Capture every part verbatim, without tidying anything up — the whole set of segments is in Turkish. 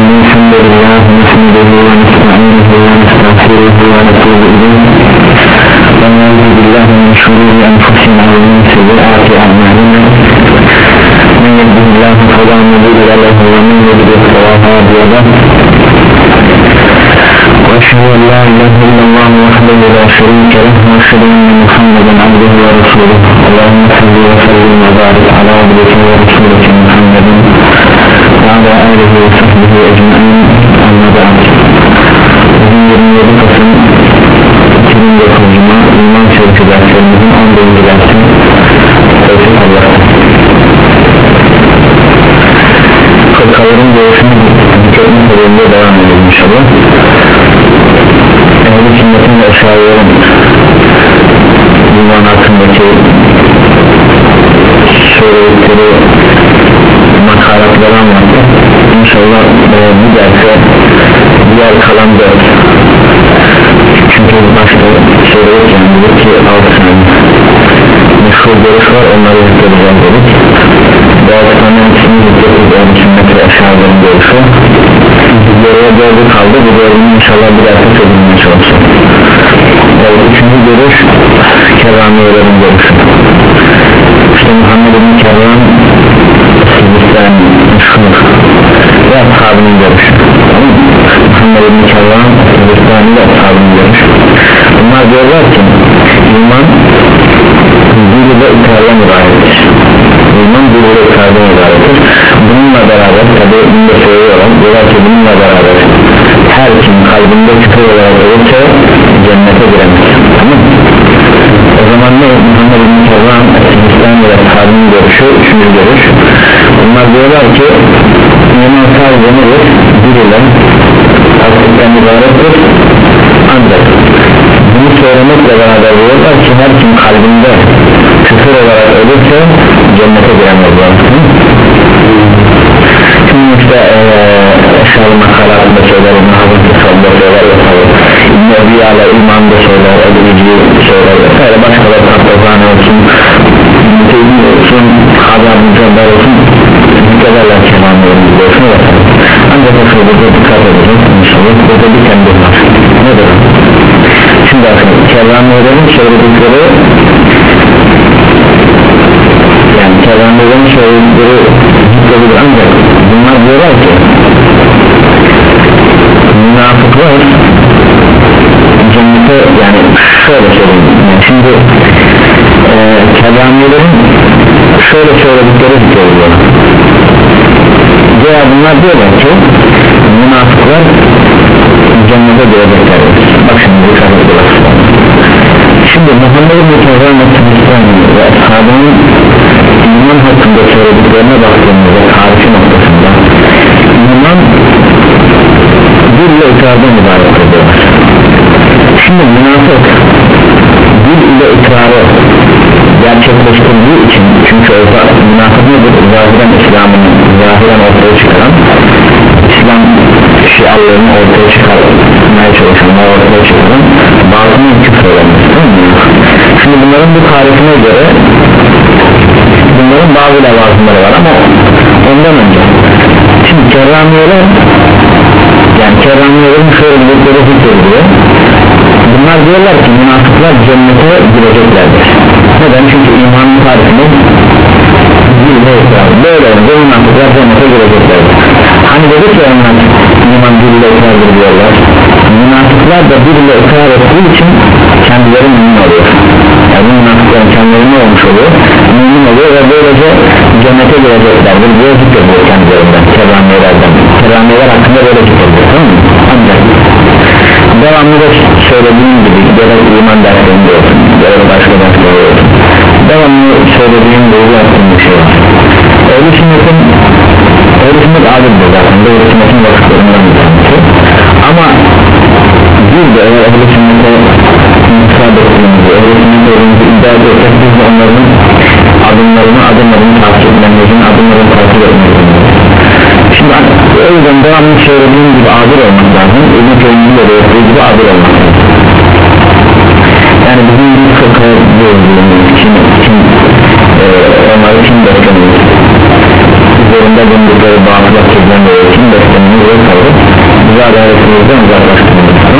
الحمد لله نحمده ونستعينه ونستغفره ونتوب إليه ونعوذ بالله من شرور أنفسنا ومن سيئات أعمالنا من يهده الله فلا مضل له ومن يضلل فلا هادي له وأشهد أن لا إله إلا الله وحده لا شريك له وأشهد أن محمدا عبده ورسوله اللهم صل وسلم وبارك على عبدك ورسولك محمد وعلى آله وصحبه أجمعين أما بعد bugün yirmi yedi Kasım iki bin dokuz Cuma İman Şerifi derslerimizin on birinci dersi Tevfik Allah'tan fırkaların doğuşunu dikkatli sorumluya devam edelim inşallah. Ehl-i sünnetin ve eşarilerin iman hakkındaki söyledikleri makalatları anlattı. İnşallah e, bu derse diğer kalan dört, çünkü başta söylerken dedik ki altı tane meşhur görüş var, onları zikredeceğim dedik. Bu altı tane ismini zikredeceğiz, ehl-i sünnet ve eşarilerin görüşü. Geriye dördü kaldı, bu dördünü inşallah bir derse söylemeye çalışacağım. Evet, üçüncü görüş kerramiyelerin görüşü. İşte Muhammed bin Kerram Sivristan meşhur ve ashabının görüşü. Muhammed bin Kerram Sivristan ve ashabının görüşü. Bunlar diyorlar ki iman dil ve ikrardan ibarettir. İman dil ve ikrardan ibarettir. Bununla beraber tabi bunda söylüyorlar, diyorlar ki bununla beraber her kim kalbinde küfür olarak ölürse cennete giremez. Tamam mı? O zaman ne? Muhammed bin Kerram Sivristan ve ashabının görüşü, üçüncü görüş. Bunlar diyorlar ki iman sadece nedir? Dil ile tasdikten ibarettir. Ancak bunu söylemekle beraber diyorlar ki her kim kalbinde küfür olarak ölürse cennete giremezler. Şimdi işte eşyalı makalatında söyler, İbn-i Hazret'de söyler, söyler İbn-i Ebiya'la imanında söyler, Ebu-i söyler vesaire, başkaları Abdülhane olsun, Müteybi olsun, Hazar Mücadar olsun, müteberler kelamlarını biliyorsun vesaire. Ancak o şurada dikkat edeceğiz inşallah, burada bir kendi var. Nedir? Şimdi bakın, kerramiyelerin söyledikleri, yani kerramiyelerin söyledikleri zikredir, ancak bunlar diyorlar ki münafıklar cennete, yani şöyle söyleyeyim, yani şimdi e, kerramiyelerin şöyle söyledikleri zikrediyor. Veya bunlar diyorlar ki münafıklar cennete girecekler. Bak şimdi bu şartlar. Şimdi Muhammed bin Kerram ve ashabının iman hakkında söylediklerine baktığımızda tarifi noktasında iman dil ile ikrardan ibaret ediyorlar. Şimdi münafık dil ile ikrarı gerçekleştirdiği için, çünkü orada münafık nedir? Zahiren İslam'ın zahiren ortaya çıkaran, İslam şiarlarını ortaya çıkarmaya çalışanlar ortaya çıkaran bazının küfür olanması. Şimdi bunların bu tarifine göre bunların bazı levazımları var ama ondan önce şimdi kerramiyeler, yani kerramiyelerin şöyle bir zikrediyor. Bunlar diyorlar ki münafıklar cennete gireceklerdir. Neden? Çünkü imanın tarifini dille ikrar, böyle olunca münafıklar cennete gireceklerdir. Hani dedik ya onlar iman dille ikrardır diyorlar. Münafıklar da dille ikrar ettiği için kendileri mümin oluyor. Yani münafıkların kendileri ne olmuş oluyor? Mümin oluyor ve böylece cennete gireceklerdir diye zikrediyor kendilerinden, kerramiyelerden. Kerramiyeler hakkında böyle zikrediyor, tamam mı? Ancak devamlı da söylediğim gibi gerek iman derslerinde olsun, gerek başka derslerinde olsun, devamlı söylediğim doğru yaptığım bir şey var. Ehl-i sünnetin Ehl-i sünnet adildir zaten, Ehl-i sünnetin vakıflarından bir tanesi. Ama biz de eğer Ehl-i sünnete intisap ettiğimizi, Ehl-i sünnete olduğumuzu iddia ediyorsak biz de onların adımlarını adımlarını takip etmemizin, adımlarını takip etmemizin. Şimdi o yüzden devamlı söylediğim gibi adil olmak lazım, ölüm köyünün de belirttiği gibi adil olmak lazım. Yani bizim bir fıkıh bölümümüz kim, kim e, onları kim beslemiyoruz, üzerinde bulundukları bağımlılık çözümleri kim beslemiyoruz ve kalır. adaletimizden uzaklaştırmalıyız.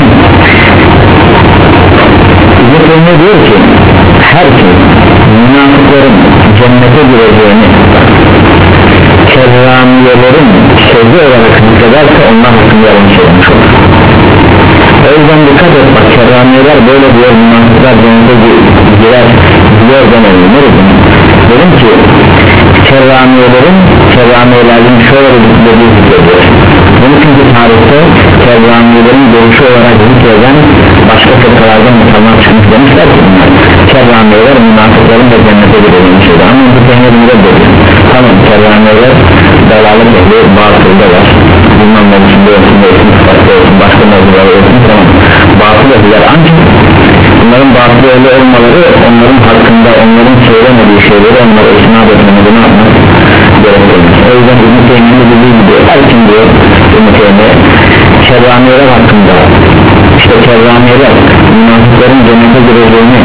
İbn-i diyor ki her kim münafıkların cennete gireceğini kerramiyelerin sözü olarak zikrederse onlar hakkında yalan söylemiş olur. O yüzden dikkat et bak, kerramiyeler böyle diyor, münafıklar cennete girer diyor demeyin. Dedim ki kerramiyelerin kerramiyelerin şöyle dediği zikrediyor. Bunu çünkü tarihte kerramiyelerin görüşü olarak zikreden başka fırkalardan insanlar çıkmış, demişler ki bunlar kerramiyeler münafıkların da cennete gireceğini söyledi. Ama bu tehnedini reddediyor. Tamam, kerramiyeler dalalık ehli batılda var, bilmem mevzusunda olsun, olsun, sıfatlı olsun, başka mevzuları olsun, tamam, batıl ehliler, ancak bunların batıl ehli olmaları onların hakkında onların söylemediği şeyleri onlara isnat etmemeli, ne yapmak gerekir. O yüzden İbn-i Teymi'nin dediği gibi her kim diyor İbn-i Teymi kerramiyeler hakkında, işte kerramiyeler münafıkların cennete gireceğini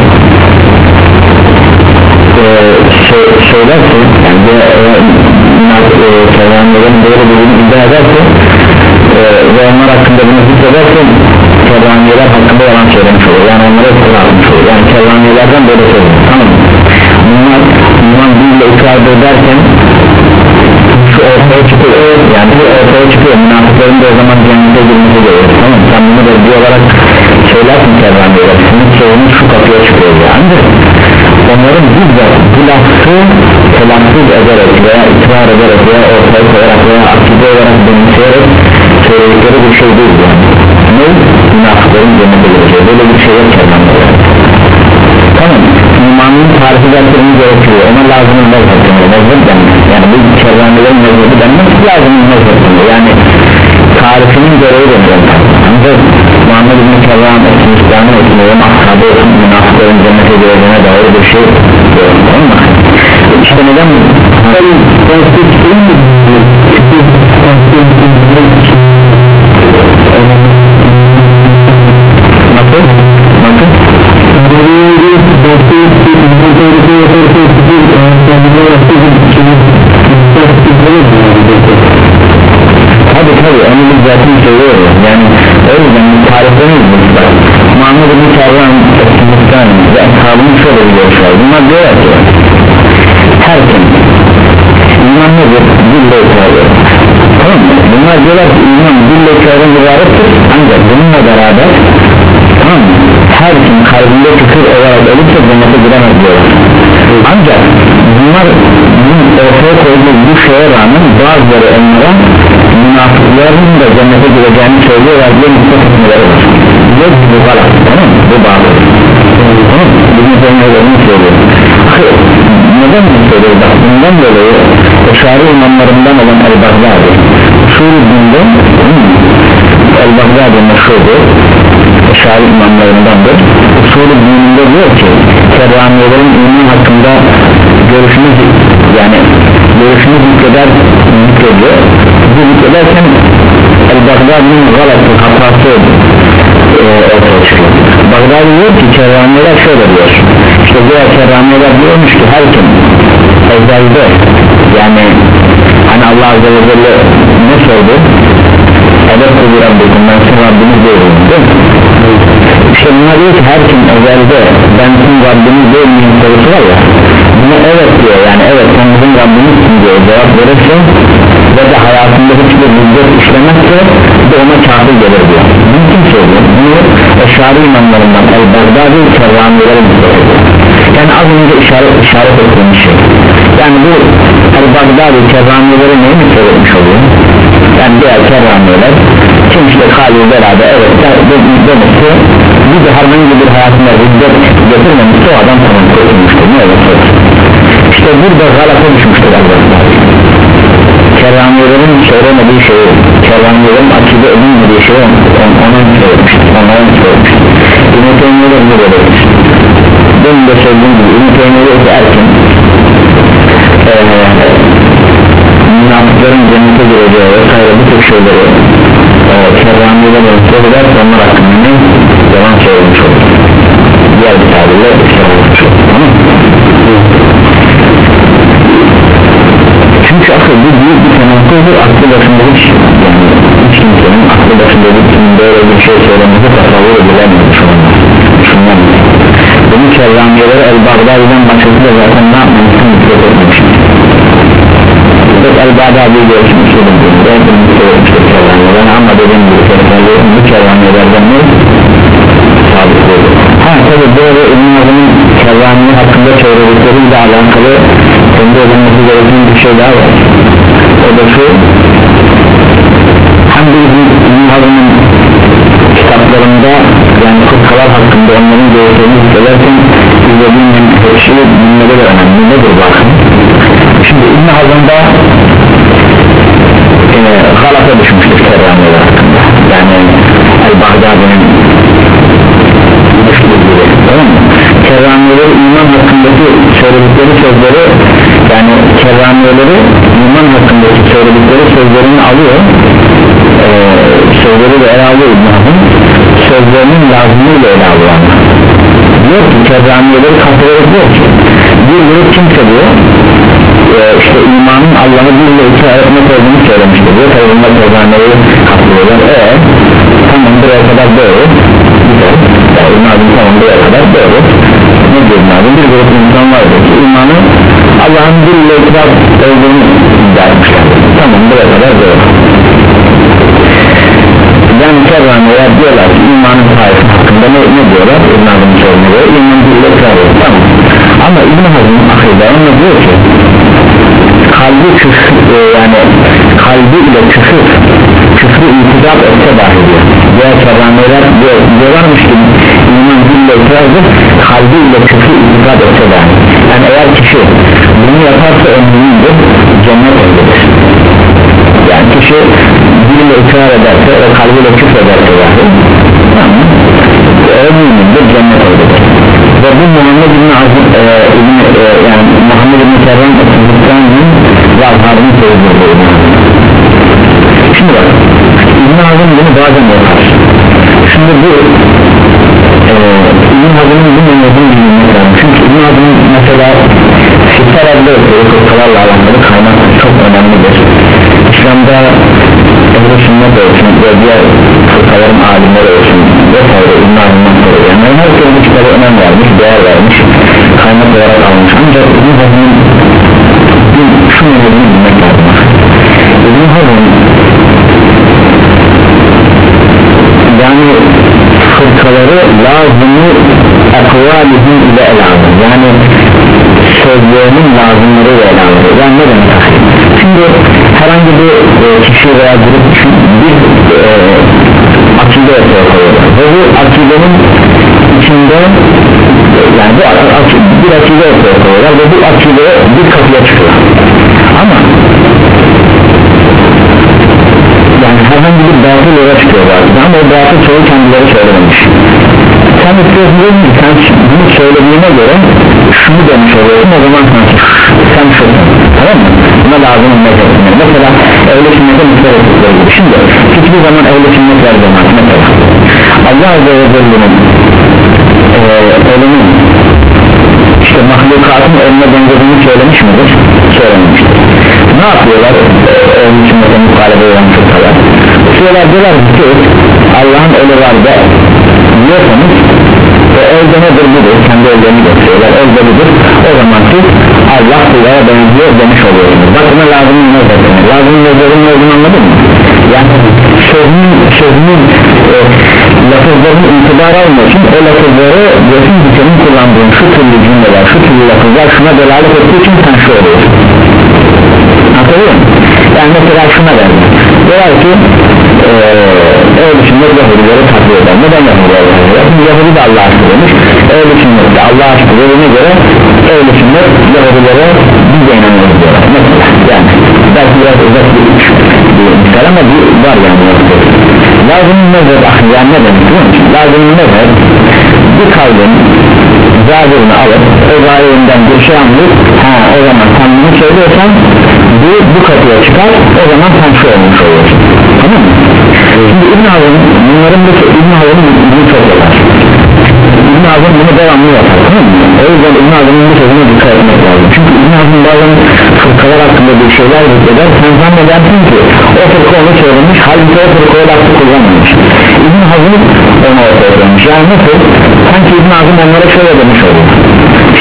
e, şey, söylerse, yani de e, kerramiyelerin böyle dediğini iddia ederse e, ve onlar hakkında bunu zikrederse kerramiyeler hakkında yalan söylemiş olur, yani onlara iftira atmış olur. Yani kerramiyelerden böyle söylemiş, tamam mı? Bunlar iman dille ikrar ederken şu ortaya çıkıyor, yani bu ortaya çıkıyor, münafıkların da o zaman cennete girmesi gerekiyor, tamam mı? Sen bunu reddi olarak söylersin kerramiyeler, senin sorunun şu kapıya çıkıyor ya. Ancak onların bizzat bu lafı telaffuz ederek veya ikrar ederek veya ortaya koyarak veya akide olarak benimseyerek söyledikleri bir şey değil yani. Ne? Münafıkların cennete gireceği, böyle bir şey yok kerramiyeler. Tamam, imanın tarifi derslerimiz gerekiyor, ona lazım olmaz hakkında, mezhep denmez. Yani bu kerramiyelerin mezhebi denmez, lazım olmaz hakkında, yani tarifinin görevi denmez. Ancak Muhammed İbn-i Kerram etsin, İslam'ın etsin, onun ashabı olsun, münafıkların cennete gireceğine dair bir şey yok, tamam mı? İşte neden mi? Nasıl? Nasıl? Tabi tabi onu biz zaten söylüyoruz, yani o yüzden tarifleniyoruz biz bak. Muhammed İbn-i Kerram Müslüman ve ashabının şöyle bir görüş var. Bunlar diyorlar ki her kim iman nedir? Dille ikrarıyor, tamam mı? Bunlar diyorlar ki iman dille ikrarın ibarettir, ancak bununla beraber, tamam mı? Her kim kalbinde küfür olarak ölürse cennete giremez diyorlar. Ancak bunlar ortaya koyduğu bu şeye rağmen bazıları onlara münafıkların da cennete gireceğini söylüyorlar diye mutlaka etmeleri var. Diyor ki bu var, tamam mı? Bu bağlı, tamam mı? Bizim söylemelerini söylüyor. Neden bunu söylüyor? Bak bundan dolayı Eşari imamlarından olan El-Baghdadi Suri dinde El-Baghdadi meşhurdur, Eşari imamlarındandır. Suri dininde diyor ki kerramiyelerin iman hakkında görüşümüz, yani görüşümüz zikreder zikrediyor. Bu zikrederken El-Baghdadi'nin galatı, hatası e, ortaya çıkıyor. Baghdadi diyor ki kerramiyeler şöyle diyor, işte diğer kerramiyeler diyormuş ki her kim ezelde, yani hani Allah Azze ve Celle ne sordu? Evet kulu Rabbim, ben sizin Rabbiniz değilim, değil mi? İşte bunlar diyor ki her kim ezelde ben sizin Rabbiniz değilim sorusu var ya, buna evet diyor, yani evet sen bizim Rabbimizsin diyor cevap verirse ve de hayatında hiçbir müddet işlemezse de ona kafir gelir diyor. Bunu kim söylüyor? Bunu Eşari imamlarından El-Baghdadi kerramiyelerin söylüyor. Yani az önce işaret, işaret ettiğimiz şey, yani bu El-Baghdadi kerramiyeleri neyi mi söylemiş oluyor? Yani diğer kerramiyeler kim işte Halil Bela'da evet demişti, bir de herhangi bir hayatında müddet getirmemişti, o adam tamam kurtulmuştur, ne olursa olsun. İşte burada galata düşmüştür El-Baghdadi. Kerramiyelerin söylemediği şeyi, kerramiyelerin akide edilmediği şeyi ona söylemiştir, ona söylemiştir. İbn-i Teymiye'de bunu böyledir. Benim de söylediğim gibi İbn-i Teymiye'de erken ee, münafıkların cennete gireceği vesaire bu tür şeyleri e, kerramiyeler söyler, onlar hakkında ne? Yalan söylemiş olur. Diğer bir tabirle söylemiş olur, tamam mı? Çünkü akıl bu büyük bir tenakkıldır, aklı başında hiç, yani hiç kimsenin aklı başında bir Tedaviden başkası da zaten ne yapmamışsın dikkat etmemişsin. Pek el-Bâdâ bir görüşüm usulüm diyordu. Ben söylemiştim kervanlardan ama dediğim gibi kervanlardan bu kervanlardan ne? Sabit oldu. Ha tabi böyle İbn-i Hazm'ın kervanlığı hakkında çevrelikleriyle alakalı kendi ödemesi gereken bir şey daha var. O da şu, hem de İbn-i Hazm'ın kitaplarında yani fırkalar hakkında onların görüşlerini hissederken izlediğim şey bunları da önemli. Nedir bakın? Şimdi İbn-i Hazm'da e, galata düşmüştür kervanlığı hakkında. Yani El-Baghdadi'nin düştüğü tamam mı? Kervanlığı iman hakkındaki söyledikleri sözleri yani kervanlığı iman hakkındaki söyledikleri sözlerini alıyor e, sözleri de ele alıyor İbn Hazm sözlerinin lazımıyla ele alıyor diyor ki kervanlığı kategori diyor ki bir grup kimse diyor e, işte imanın Allah'ı birle iki etmek olduğunu söylemiştir diyor tabi bunlar kervanlığı katlıyorlar eee tamam buraya kadar doğru güzel yani İbn Hazm tamam buraya kadar doğru ne diyor İbn Hazm bir grup insan vardır ki imanı Allah'ın birle ikrar olduğunu iddia etmişler tamam buraya kadar doğru yani kervanlılar diyorlar ki imanın tarifi hakkında ne, ne diyorlar İbn Hazm'ın sorunu iman birle ikrar ediyor tamam ama İbn Hazm'ın akılda ona diyor ki kalbi küfür e, yani kalbi ile küfür küfrü itikad etse dahi diyor diğer kervanlılar diyor, diyorlarmış ki iman birle ikrardır kalbi ile küfrü itikad etse dahi yani eğer kişi bunu yaparsa ömrünündür cennet olabilir yani kişi diliyle ikrar ederse ve kalbiyle küfür ederse dahi tamam ömrünündür cennet olabilir ve bu Muhammed İbn Azim e, İbn, e, yani Muhammed İbn Kervan Otuzluk'tan'ın vazharını söylüyor şimdi bak İbn Azim bunu bazen yapar şimdi bu e, İbn Azim'in bu mevzunu bilmek lazım çünkü İbn Azim'in mesela Sitter adlı fırkalarla alakalı kaynak çok önemlidir İslam'da ehl-i sünnet olsun ve diğer fırkaların alimleri olsun vesaire İbn Azim'den sonra yani her türlü kitabı önem vermiş değer vermiş kaynak olarak almış ancak İbn Azim'in şu mevzunu bilmek lazım İbn Azim yani fırkaları lazımı akvalihim ile ele alır yani sözlerinin lazımları ile ele alır yani ne demek şimdi herhangi bir e, kişi veya grup bir e, akide ortaya koyuyorlar ve bu akidenin içinde yani bu akide, bir akide ortaya koyuyorlar ve bu akide bir kapıya çıkıyor ama yani herhangi bir batıl yola çıkıyor batıl ama o batıl çoğu kendileri söylememiş sen istiyorsun ki sen bunu söylediğine göre şunu demiş oluyorsun o zaman sen şunu tamam mı? Buna lazım olmak etmiyor mesela ehl-i sünnete müsait ettikleri gibi şimdi hiçbir zaman ehl-i sünnet ver zaman mesela Allah Azze ve Celle'nin elinin işte mahlukatın eline benzediğini söylemiş midir? Söylememiştir ne yapıyorlar ehl-i sünnete muhalefet olan fırkalar diyorlar diyorlar ki Allah'ın eli var da diyorsanız ve elde nedir budur kendi ellerini gösteriyorlar elde budur o zaman siz Allah kullara benziyor demiş oluyorsunuz bakına lazım ne zaten lazım ne zaten olduğunu anladın mı? yani sözünün sözünün e, lafızların itibar almasın o lafızları diyorsun ki senin kullandığın şu türlü cümleler şu türlü lafızlar şuna delalet ettiği için sen şu oluyorsun anlatabiliyor musun? yani mesela şuna verdim diyorlar ki ehl-i sünnet Yahudileri takdir eder neden Yahudileri takdir eder? Şimdi Yahudi de Allah'a aşkı demiş ehl-i sünnet de Allah'a aşkı dediğine göre ehl-i sünnet Yahudilere biz de inanıyoruz diyorlar mesela yani belki biraz uzak bir üç bir misal ama bir var yani lazım-ı mezheb yani ne demek biliyor musun? lazım-ı mezheb bir kavlim zahirini alıp o zahirinden bir şey anlayıp ha o zaman sen bunu söylüyorsan bu, bu kapıya çıkar o zaman sen şu olmuş oluyorsun tamam mı? Şimdi İbn Hazm bunların da İbn Hazm'ın bunu çok yapar İbn Hazm bunu devamlı yapar tamam mı? O yüzden İbn Hazm'ın bu sözüne dikkat etmek lazım çünkü İbn Hazm bazen fırkalar hakkında bir şeyler zikreder sen zannedersin ki o fırka onu söylemiş halbuki o fırkaya lafı kullanmamış İbn Hazm onu ortaya koymuş yani nasıl? sanki İbn Hazm onlara şöyle demiş oluyor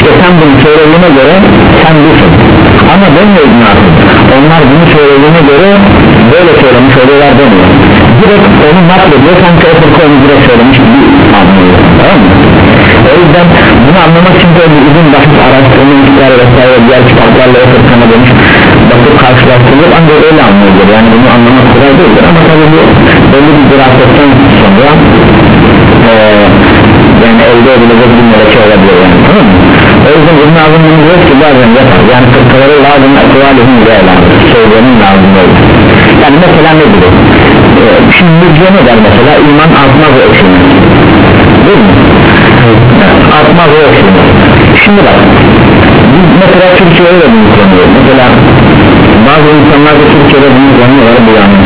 işte sen bunu söylediğine göre sen busun, ama demiyor İbn Hazm, onlar bunu söylediğine göre böyle söylemiş oluyorlar demiyor, direkt onu naklediyor, sanki o fırka onu direkt söylemiş gibi anlıyor, tamam mı? O yüzden bunu anlamak için böyle uzun basit araştırma miktarı vesaire diğer kitaplarla o fırkana dönüş bakıp karşılaştırılır, ancak öyle anlıyordur. Yani bunu anlamak kolay değildir, ama tabi bu belli bir dirasetten sonra ee, yani elde edilecek bir meleke olabilir yani, tamam mı? O yüzden İbn Hazm bunu diyor ki bazen yapar, yani fırkaları lazım ekvalihim ile lazım, söyleyenin lazım olur. Yani mesela ne gibi? Ee, şimdi müjde ne der mesela? İman artmaz ve eksilmez, değil mi? Artmaz ve eksilmez. Şimdi bak, biz mesela Türkiye'ye de bunu kullanıyoruz. Mesela bazı insanlar da Türkiye'de bunu kullanıyorlar, bu yanlış.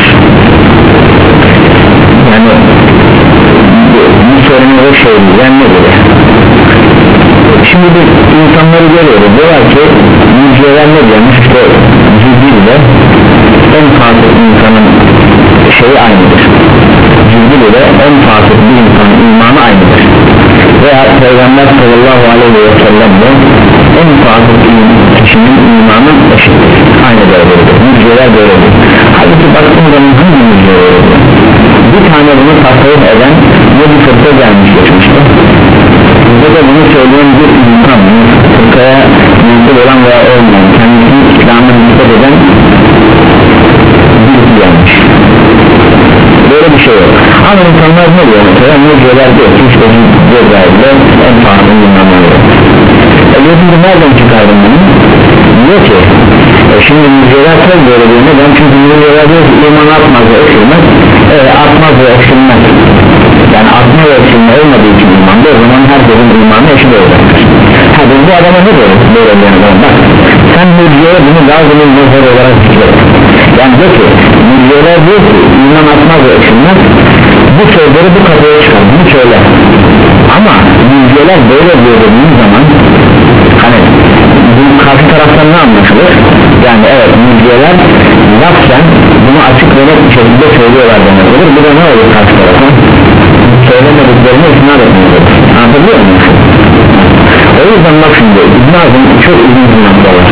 Yani bu, bu sorunları şey değil, yani ne gibi? Şimdi biz insanları görüyoruz, diyorlar ki müjdeler ne diyormuş, işte Cibril ile en fasık insanın şeyi aynıdır, Cibril ile en fasık bir insanın imanı aynıdır, veya Peygamber sallallahu aleyhi ve sellem de en fasık kişinin imanı eşittir, aynı derecedir, müjdeler böyledir. Halbuki baktığım zaman hangi müjdeler oluyor? Bir tane bunu tasavvuf eden ne bir fırka gelmiş geçmişte, bizde de bunu söyleyen bir insan, fırkaya mümkün olan veya olmayan, kendisini İslam'a nispet eden birisi gelmiş, böyle bir şey yok. Ama insanlar ne diyor mesela, müjdeler diyor ki işte Cebrail'de en fazla inanmalı. E diyorsunuz nereden çıkardın bunu? Diyor ki e şimdi müjdeler çok böyle diyor, neden? Çünkü müjdeler diyor ki iman artmaz ve eksilmez, e, artmaz ve eksilmez, yani artma ve eksilme olmadığı için imanda, o zaman herkesin imanı eşit olacaktır. Hadi bu adama ne diyor böyle yani, bak sen müjdeye bunu lazımın nazar olarak zikret, yani diyor ki müjdeler diyor ki iman artmaz ve eksilmez, bu sözleri bu kafaya çıkar, bunu söyle, ama müjdeler böyle diyor dediğin zaman hani bu karşı taraftan ne anlaşılır? Yani evet, müjdeler lafzen bunu açık ve net bir şekilde söylüyorlar demek olur. Bu da ne olur karşı taraftan? Söylemediklerini isnat etmek olur. Anlatabiliyor muyum? O yüzden bak şimdi İbn Hazm çok uzun bir nokta var.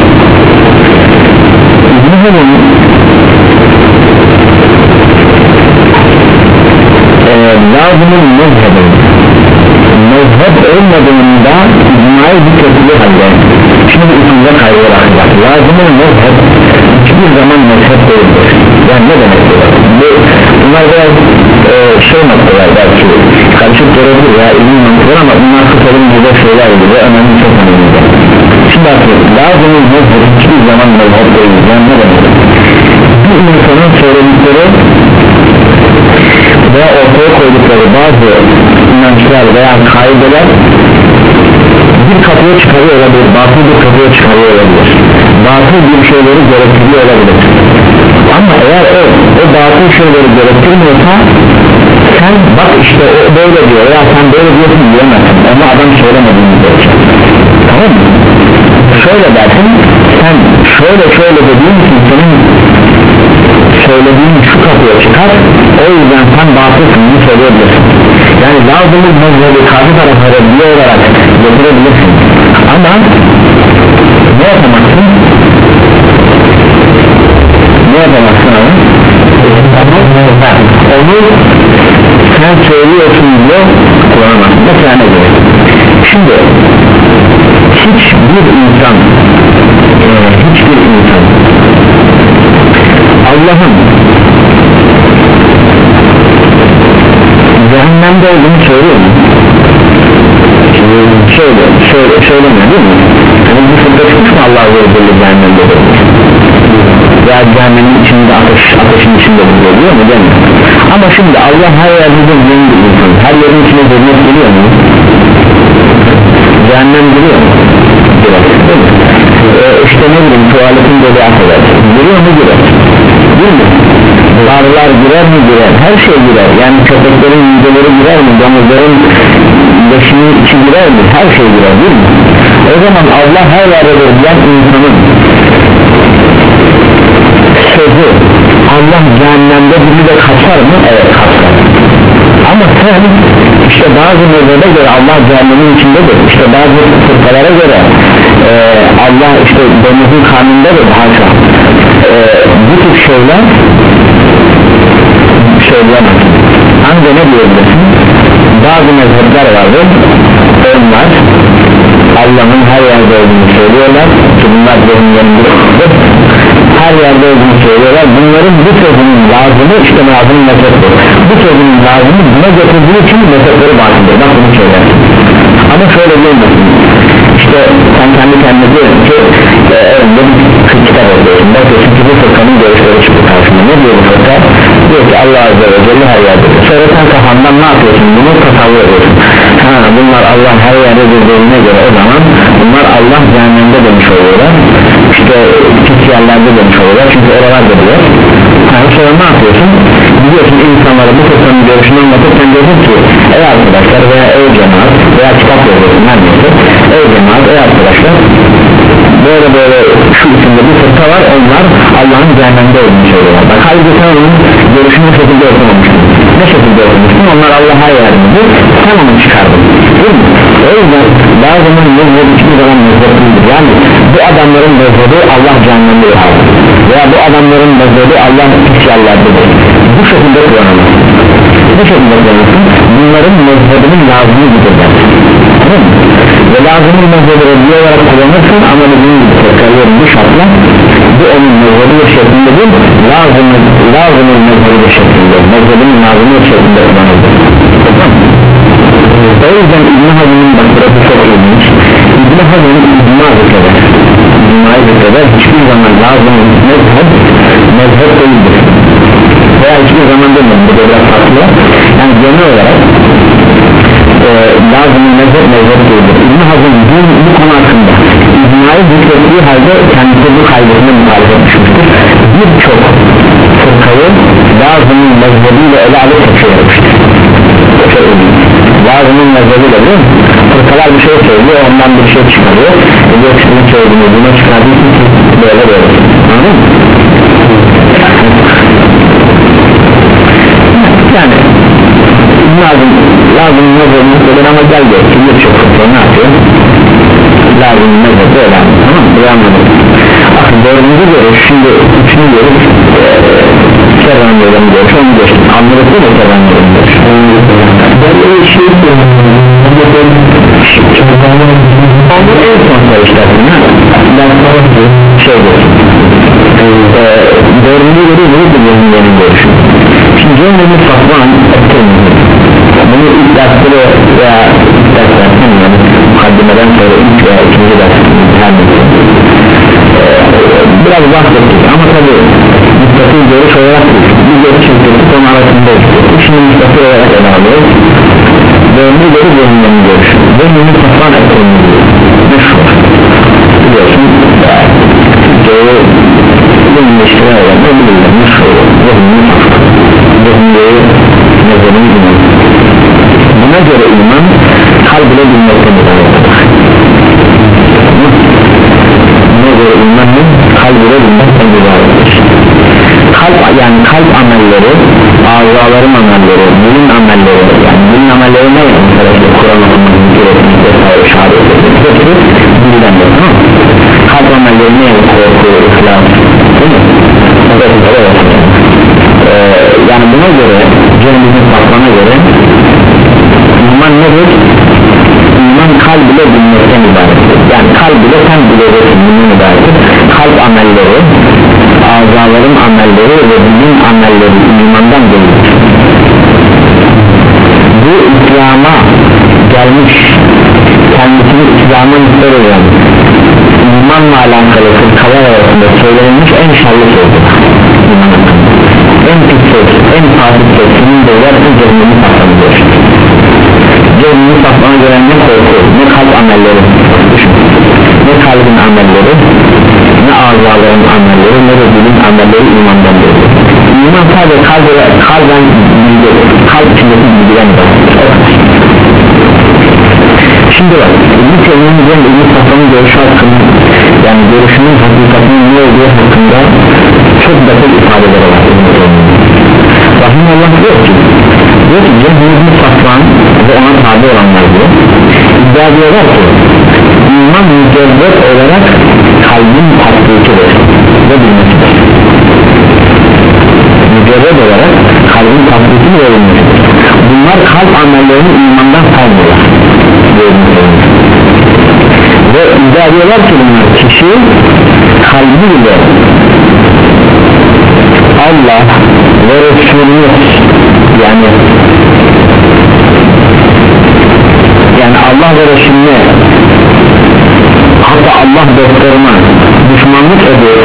İbn Hazm e, lazımın mezhebi mezhep olmadığında icmai zikretili halde, şimdi bu ikinci kaygı olarak lazımın mezhep hiçbir zaman mezhep değildir. Yani ne demek bu? Bunlar biraz e, şey noktalar, belki karışık görebilir ya ilim noktalar, ama bunlar kısalım gibi şeyler gibi ve önemli, çok önemli. Şimdi artık lazımın mezhep hiçbir zaman mezhep değildir. Yani ne demek? Bir insanın söyledikleri veya ortaya koydukları bazı inançlar veya kaideler bir kapıya çıkarıyor olabilir, batıl bir kapıya çıkarıyor olabilir, batıl bir şeyleri gerektiriyor olabilir, ama eğer o, o batıl şeyleri gerektirmiyorsa sen bak işte o böyle diyor ya sen böyle diyorsun diyemezsin, ama adam söylemediğini diyecek, tamam mı? Şöyle dersin, sen şöyle şöyle dediğin için senin söylediğin şu kapıya çıkar, o yüzden sen batılsın, bunu söyleyebilirsin. Yani lazımız mezhebi karşı tarafa reddiye olarak getirebilirsin, ama ne yapamazsın? Ne yapamazsın ama? Onu sen söylüyorsun diye kullanamazsın. Mesela ne gerek? Şimdi hiçbir insan e, hiçbir insan Allah'ın cehennemde olduğunu söylüyor mu? Söyle, söyle, söylemiyor değil mi? Yani bu fırka çıkmış mı Allah'a özellikle cehennemde olduğunu? Ya cehennemin içinde ateş, ateşin içinde buluyor diyor mu? Demiyor. Ama şimdi Allah her yerde bildiğin bir insan, her yerin içine cennet geliyor mu? Cehennem geliyor mu? Girer, değil mi? Ee, işte ne bileyim, tuvaletin dolu affeder, geliyor mu? Girer, değil mi? Arılar girer mi? Girer, her şey girer, yani köpeklerin mideleri girer mi? Domuzların leşinin içi girer mi? Her şey girer, değil mi? O zaman Allah her yerde diyen insanın sözü Allah cehennemde bizi de kapsar mı? Evet, kapsar. ama sen işte bazı mezhebe göre Allah cehennemin içindedir, işte bazı fırkalara göre e, Allah işte denizin karnındadır, haşa e, bu tür şeyler söyleyemez. Ancak ne diyebilirsin, bazı mezhepler vardır, onlar Allah'ın her yerde olduğunu söylüyorlar ki bunlar cehennemdir, her yerde olduğunu söylüyorlar. Bunların bu sözünün lazımı işte lazımın mezheptir, bu sözünün lazımı buna getirdiği için mezhepleri bazıdır, bak bunu söyler. Ama şöyle diyemezsin, işte sen kendi kendine diyorsun ki e, önünde bir kitap okuyorsun, bakıyorsun ki bu fırkanın görüşleri çıktı karşına. Ne diyor bu fırka? Diyor ki Allah Azze ve Celle her yerde. Sonra sen kafandan ne yapıyorsun? Bunu tasavvur ediyorsun. Ha, bunlar Allah her yerde dediğine göre o zaman bunlar Allah cehennemde demiş oluyorlar, işte pis yerlerde demiş oluyorlar, çünkü oralarda diyor. Ha, sonra ne yapıyorsun? Biliyorsun insanlara bu fırkanın görüşünü anlatıp sen diyorsun ki ey arkadaşlar veya ey cemaat veya kitap yazıyorsun her neyse, ey cemaat ey arkadaşlar böyle böyle şu isimde bir fırka var, onlar Allah'ın cehennemde olduğunu söylüyorlar. Bak halbuki sen onun görüşünü ne şekilde okumamışsın, ne şekilde okumuşsun, onlar Allah'a yardımcı, sen onu çıkardın, değil mi? O yüzden bazının mezhebi hiçbir zaman mezhebi değildir. Yani bu adamların mezhebi Allah cehennemde yapar veya bu adamların mezhebi Allah pis yerlerdedir, bu şekilde kullanılır, bu şekilde kullanılır. Bunların mezhebinin lazımı gider, tamam mı? Ve lazımın mezhebi reddiye olarak kullanırsın ama dediğim gibi tekrarlıyorum bu şartla, bu onun mezhebi bir şeklinde değil, lazımın, lazımın mezhebi bir şeklinde, mezhebinin lazımı bir şeklinde kullanılır, tamam mı? O yüzden İbn-i Hazm'ın bak burası çok ilginç, İbn-i Hazm'ın icma zikreder, icmayı zikreder, hiçbir zaman lazımın mezheb, mezheb değildir veya hiçbir zaman demem, bu da biraz farklı, yani genel olarak e, lazımın mezhep mezhep değildir. İbn-i Hazm bu, bu konu hakkında icmayı zikrettiği halde kendisi bu kaydetine muhalefet düşmüştür. Birçok fırkayı lazımın mezhebiyle ele alıp tekfir etmiştir. Lazımın mezhebiyle değil mi? Fırkalar bir şey söylüyor, ondan bir şey çıkarıyor, diyor ki bunu söylediğini buna çıkardığı için böyle böyle, anladın mı? Yani lazım, lazım mezhebini söyler ama gel diyor ki birçok fırka ne yapıyor? Lazım mezhebi öyle anladım, tamam mı? Buraya anladım. Bakın dördüncü görüş, şimdi üçüncü görüş Kervan yolunu görüş, onu geçtim, anladık değil mi Kervan yolunu görüş? Böyle bir şey onu en son sayıştasın ha? Ben sana şey görüş dördüncü görüş nedir yolunu görüş? Şimdi Cennet-i Fatman bunu ilk derste veya ilk derslerden yani mukaddimeden sonra ilk veya ikinci dersten biraz bahsettik ama tabi müstakil görüş olarak bir görüş çizgisi konu arasındayız. Şimdi müstakil olarak ele alıyoruz. Dördüncü görüş Cennet-i görüş Cennet-i Fatman ekonomisi meşhur biliyorsun Türkçe'yi bilmiştir olarak ne bilirler meşhur Cennet-i Fatman Cennet-i Nezerin iman. Buna göre iman kalb ile bilmekten ibarettir. Buna göre iman kalb ile bilmekten ibarettir. Kalp yani kalp amelleri, azaların amelleri, dilin amelleri, yani dilin amelleri ne? Mesela işte Kur'an okumak, zikir etmek vesaire, şehadet etmek, hepsi dilden de, tamam mı? Kalp amelleri ne? Korku, ihlas, değil mi? Evet, evet. Ee, yani buna göre Cennet-i Fatman'a göre iman nedir? İman kalb ile bilmekten ibarettir. Yani kalb ile sen bileceksin bunun ibarettir. Kalp amelleri, azaların amelleri ve dilin amelleri imandan gelir. Bu İslam'a gelmiş, kendisini İslam'a müstahil olan imanla alakalı fırkalar arasında söylenmiş en şerli sözdür. En pis söz, en fasık söz senin de varsa Cennet-i Fatman'a göre. Cennet-i Fatman'a göre ne korku, ne kalp amelleri, ne kalbin amelleri, ne azaların amelleri, ne de dilin amelleri imandan gelir. İman sadece kalb, kalben bilgi, kalp içindeki bilgilen de. Şimdi bak, bu kelimenin Cennet-i Fatman'ın görüşü hakkında, yani görüşünün hakikatinin ne olduğu hakkında çok basit ifadeleri var. Rahimallah diyor ki bu diyor ki Cehmi'nin Safvan ve ona tabi olanlar diyor iddia ediyorlar ki iman mücerret olarak kalbin tatbikidir ve bilmesidir. Mücerret olarak kalbin tatbiki ve bilmesidir. Bunlar kalp amellerini imandan saymıyorlar ve iddia ediyorlar ki bunlar kişi kalbiyle Allah ve Resulü yani yani Allah ve Resulüne hatta Allah dostlarına düşmanlık ediyor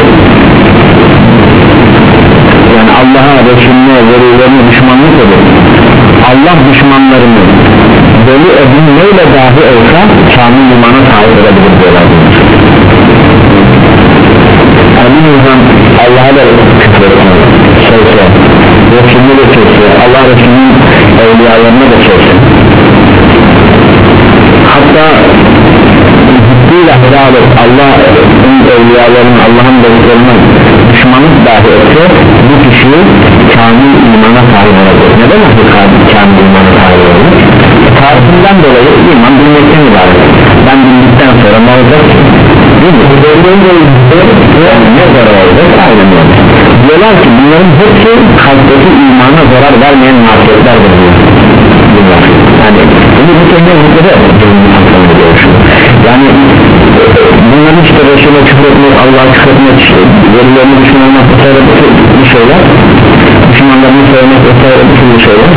yani Allah'a, Resulüne, velilerine düşmanlık ediyor Allah düşmanlarını deli edinmeyle dahi olsa kamil imana sahip olabilir diyorlar. Yani bir insan Allah'a da küfretsin şeyse, Resulüne de çekse, Allah Resulü'nün evliyalarına da çekse hatta ciddiyle helal et Allah'ın evliyalarının Allah'ın dostlarına düşmanlık dahi etse bu kişi kamil imana sahip olabilir. Neden nasıl kamil imana sahip olabilir? Tarihinden dolayı iman bilmekten ibaret. Ben bildikten sonra ne olacak? Yani ne zarar olacak? Aynen öyle. Diyorlar ki bunların hepsi kalpteki imana zarar vermeyen marifetlerdir diyor. Yani bunu bu kendi hükmede yani bunların işte Resulü'ne küfretmek, Allah'a küfretmek, verilerini düşünmek vesaire bu şeyler, Müslümanlarını sevmek vesaire bu şeyler,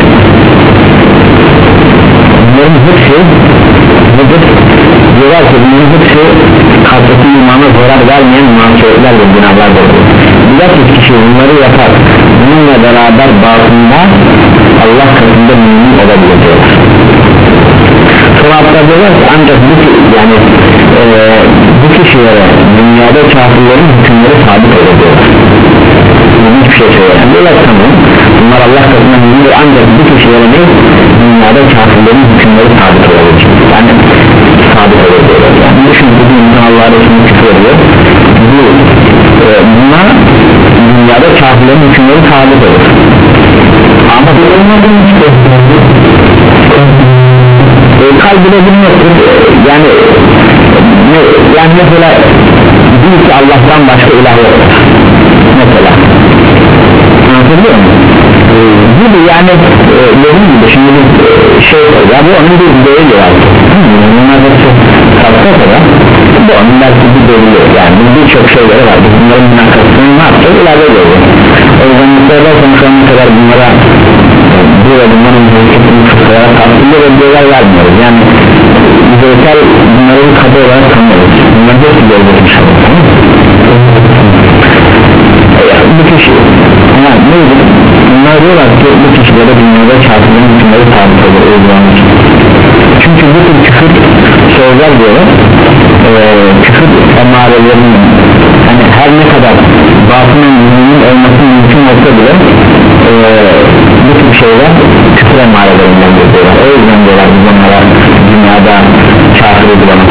bunların hepsi nedir? Diyorlar ki bunların hepsi kalpteki imana zarar vermeyen marifetlerdir, günahlardır. Bilakis kişi bunları yapar, bununla beraber batında Allah katında mümin olabilir diyorlar. Sonra hatta diyorlar ki ancak bu, yani, e, bu kişilere dünyada kafirlerin hükümleri sabit olur diyorlar. Bunun hiçbir şey söyleyen diyorlar tamam bunlar Allah katında mümindir ancak bu kişilere ne? Dünyada kafirlerin hükümleri sabit olur yani sabit olur diyorlar. Yani düşün bugün insan Allah'a Resulü'nü küfür ediyor bu e, buna dünyada kafirlerin hükümleri sabit olur ama bu olmadığını hiç e, kalbine bilmektir yani ne, yani mesela bil ki Allah'tan başka ilah yok mesela anlatabiliyor muyum? E, gibi yani e, dediğim gibi şimdi bir e, şey ya bu onun bir değeri var bunlar hepsi kalksa kadar bu onun belki bir değeri yani birçok şeyleri var bunların münakasını ne yapacak ileride görüyor o yüzden mesela şu ana kadar bunlara bu ve bunların hükümlü fıkralara karşılığı ve değerler vermiyoruz yani yüzeysel bunları bir kadı olarak tanıyoruz bunlar hepsi görülmüş bu kişi ama neydi bunlar diyorlar ki bu kişilere dünyada kafirlerin hükümleri sabit olur uygulamak çünkü bu tür küfür sözler diyorlar ee, küfür emarelerinin yani her ne kadar batının mümin olması mümkün olsa bile ee, bu tür şeyler küfür emarelerinden diyorlar o yüzden diyorlar biz onlara dünyada kafir uygulamak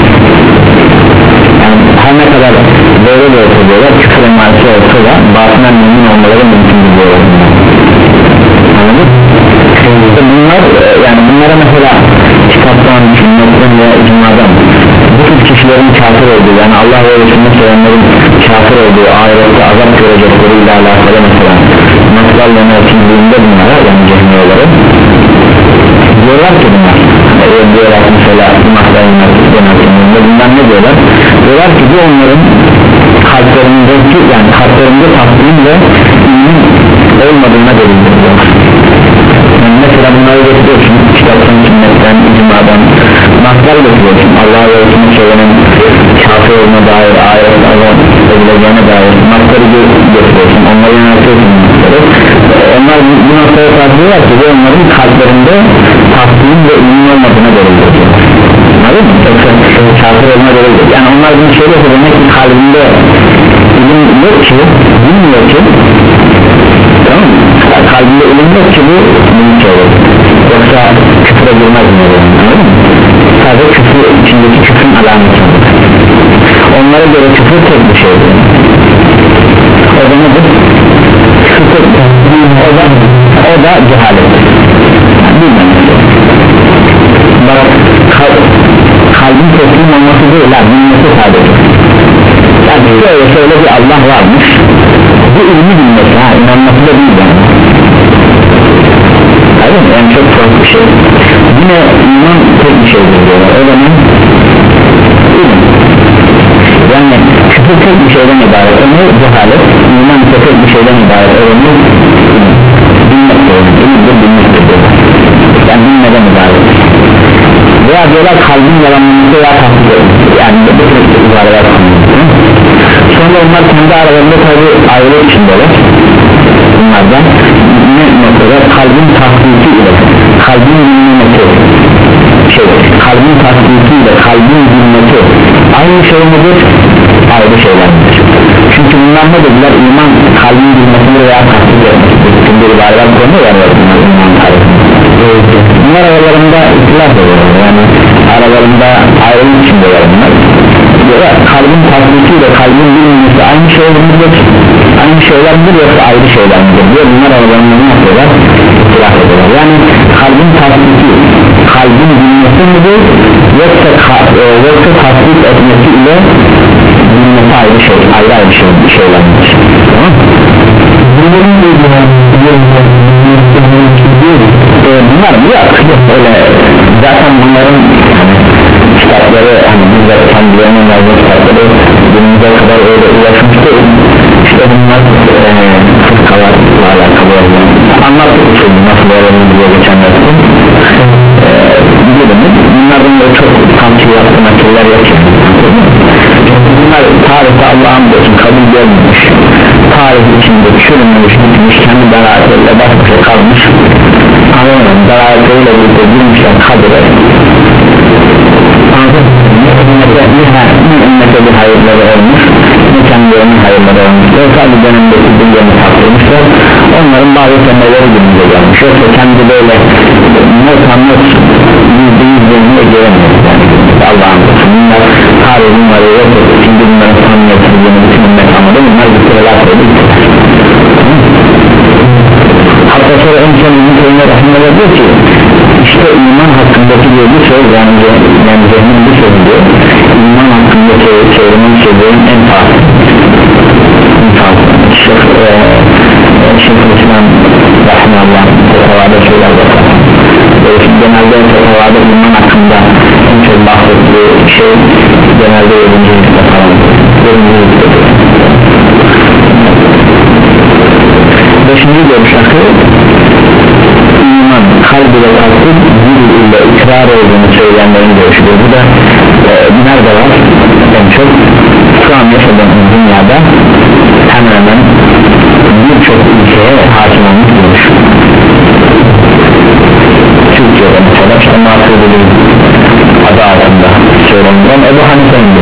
yani her ne kadar böyle de olsa diyorlar küfür emaresi olsa da batından mümin olmaları mümkün diyorlar anladın? İşte bunlar yani bunlara mesela kitaptan, sünnetten veya icmadan bu tür kişilerin kafir olduğu yani Allah ve Resulü'nü sevenlerin kafir olduğu ahirette azap görecekleriyle alakalı mesela naslarla mevkilliğinde bunlara yani cehmiyeleri diyorlar ki bunlar e, diyorlar mesela naslarla mevkilliğinde bunlar ne diyorlar? Diyorlar ki bu onların kalplerindeki yani kalplerinde tatmin ve ilmin olmadığına delildir diyorlar. Yani mesela bunları getiriyorsun kitaptan, sünnetten, icmadan naslar getiriyorsun Allah'a ve Resulü'nü söylenin kafir olma dair ahiret azap edileceğine dair nasları getiriyorsun onları yöneltiyorsun onlar bu noktaya tartıyorlar ki bu onların kalplerinde tatmin ve ilmin olmadığına delildir diyorlar anladın mı? Yoksa kafir olma delildir yani onlar bunu söylüyorsa demek ki kalbinde ilim yok ki bilmiyor ki tamam mı? Kalbinde ilim yok ki bu mümkün olur yoksa küfüre girmez mi anladın mı? Sadece küfür içindeki küfrün alameti onlara göre küfür tek bir şey o da nedir? küfür tek o da, o da cehalet böyle bir Allah varmış, bu ilmi bilmesi, ha inanması da değil yani. Hayır, yani çok farklı bir şey. Yine iman tek bir şeydir diyorlar, o zaman ilim. Yani küfür tek bir şeyden ibaret, o ne cehalet, iman tek bir şeyden ibaret, o ne bilmek diyorlar, ilimdir bilmektir diyorlar. Yani bilmeden ibaret. Veya diyorlar kalbin yalanlaması veya tasdik etmesi, yani bu tür ibareler kullanılıyor. Sonra onlar kendi aralarında tabi ayrılık içindeler. Bunlardan ne noktada kalbin tasdiki ile kalbin bilmemesi şey, kalbin tasdiki ile kalbin bilmesi aynı şey midir? Ayrı şeylerdir. Çünkü bunlar ne dediler? İman kalbin bilmesini veya tasdik etmesidir. Şimdi ibareler konuyor ya bunlar iman tarifinde. Bunlar aralarında ihtilaf ediyorlar, yani aralarında ayrılık içindeler bunlar. Kalbin tasdiki ile kalbin bilmemesi aynı şey midir? Aynı şeyler midir yoksa ayrı şeyler midir diye bunlar aralarında ne yapıyorlar? İhtilaf ediyorlar. Yani kalbin tasdiki kalbin bilmesi midir yoksa, e, yoksa tasdik etmesi ile bilmesi ayrı şey, ayrı ayrı şey, şeyler midir? Tamam mı? Bunların da bunlar mı yok? Öyle zaten bunların hani, kitapları hani bizzat kendilerinin yazdığı kitapları günümüze kadar öyle ulaşmış değil. İşte bunlar fırkalarla alakalı anlattık şimdi nasıl öğrenildiği geçen dersin. Bunlardan da çok kamçı yaptı nakiller yok. Bunlar tarihte Allah'ın diyorsun kabul görmemiş, tarih içinde çürümüş, bitmiş, kendi beraberle baş başa kalmış, anlamadım, beraberle birlikte girmişler kabire. Anladın mı? Ne ümmete bir hayırları olmuş, ne kendilerinin hayırları olmuş, sadece dönemdeki dünyanı taktırmışlar, onların bazı temelleri günümüze gelmiş, yoksa kendi böyle not anlat yüzde yüzlerine göremiyor yani Allah'ın bunlar tarihin var ya yok şimdi bunların samimiyetini bütün ümmet anladı bunlar bir süreler koydu hatta sonra en son ümmet oyuna rahimler diyor ki işte iman hakkındaki diyor bir söz yani, yani zihnin bir söz diyor iman hakkındaki söylemen sözlerin en fazla en fazla Şeyh İslam rahimahullah tevada şeyler bakar genelde tevada iman hakkında en çok bahsettiği şey genelde yedinci yüzyılda falan yedinci yüzyılda beşinci görüş akı iman kalb ile tasdik dil ile ikrar olduğunu söyleyenlerin görüşüdür bu da e, nerede var en çok şu an yaşadığımız dünyada hemen hemen birçok ülkeye hakim olmuş görüş Türkiye'de mesela işte Maturidi adı altında söylenilen Ebu Hanife'nin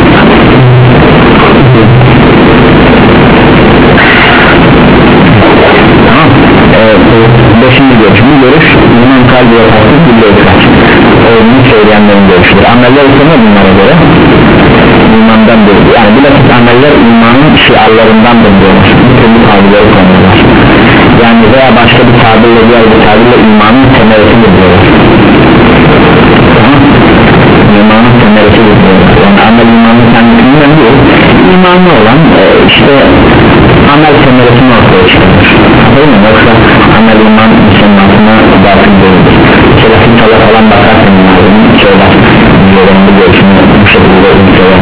tamam ee, beşinci görüş bu görüş iman kalbi ve tasdik dille ikrar olduğunu söyleyenlerin görüşüdür ameller ise ne bunlara göre imandan biri yani bilakis ameller imanın şiarlarından diyorlar bir türlü tabirleri konuyorlar yani veya başka bir tabirle diğer bir tabirle imanın temelisidir diyorlar tamam imanın temelisidir diyorlar yani amel imanın kendisinden değil imanlı olan e, işte amel temelisini ortaya çıkarır değil mi yoksa amel iman insanın altına batıl değildir mesela fitala falan bakarsan imanın şeyler diyorum bu görüşünü bu şekilde insanlar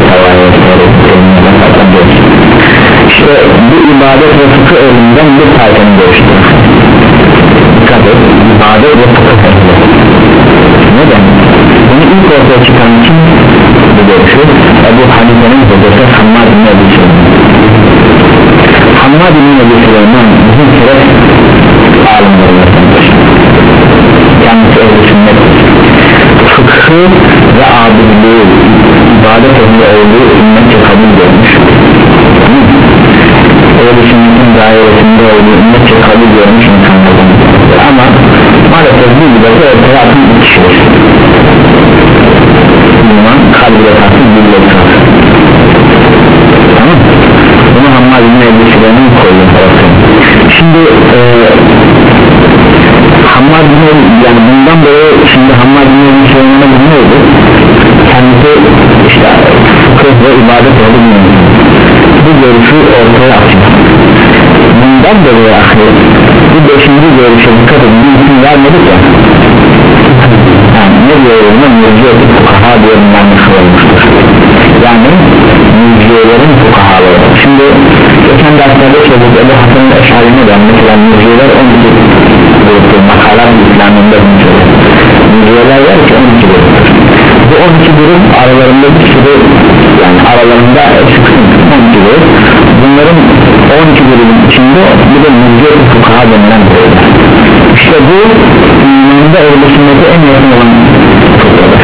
işte bu ibadet ve fıkıh elinden bir tayfanın görüştür dikkat et ibadet ve fıkıh elinden neden? bunu ilk ortaya çıkan için bu görüşü Ebu Hanife'nin hocası Hammad bin Ebu Süleyman Hammad bin Ebu Süleyman bizim süreç alimlerinden kendisi ehl-i sünnettir fıkhı ve adilliği ibadet ehli olduğu ümmetçe kabul görmüş ehl-i sünnetin dairesinde olduğu ümmetçe kabul görmüş insanlardan ama maalesef bu ibadeti ortaya atın bir kişidir iman kalbine tatlı dille tatlı tamam bunu Hammad bin Ebu Süleyman koyuyor ortaya şimdi e, Hammad bin Ebu yani bundan dolayı şimdi Hammad bin Ebu Süleyman'a bu ne oldu kendisi işte fıkıh ve ibadet oldu bu görüşü ortaya atıyor. Bundan dolayı ahir bu beşinci görüşe dikkat edin, bir isim vermedik ya, yani ne diyoruz, mürciyeti fukaha diye bunlarmış olmuştur, yani mürciyelerin fukahaları. Şimdi geçen derslerde söyledik, Ebu Hasan'ın Eş'ari'ne de mesela mürciyeler on iki gruptur, makalat İslam'ında mürciyeler var ki on iki gruptur. Bu on iki grup aralarında bir sürü, yani aralarında çıksın on iki grup, bunların on iki grubun içinde bir de mürciyeti fukaha denilen gruplar. İşte bu imanında ehl-i sünnete en yakın olan gruplar,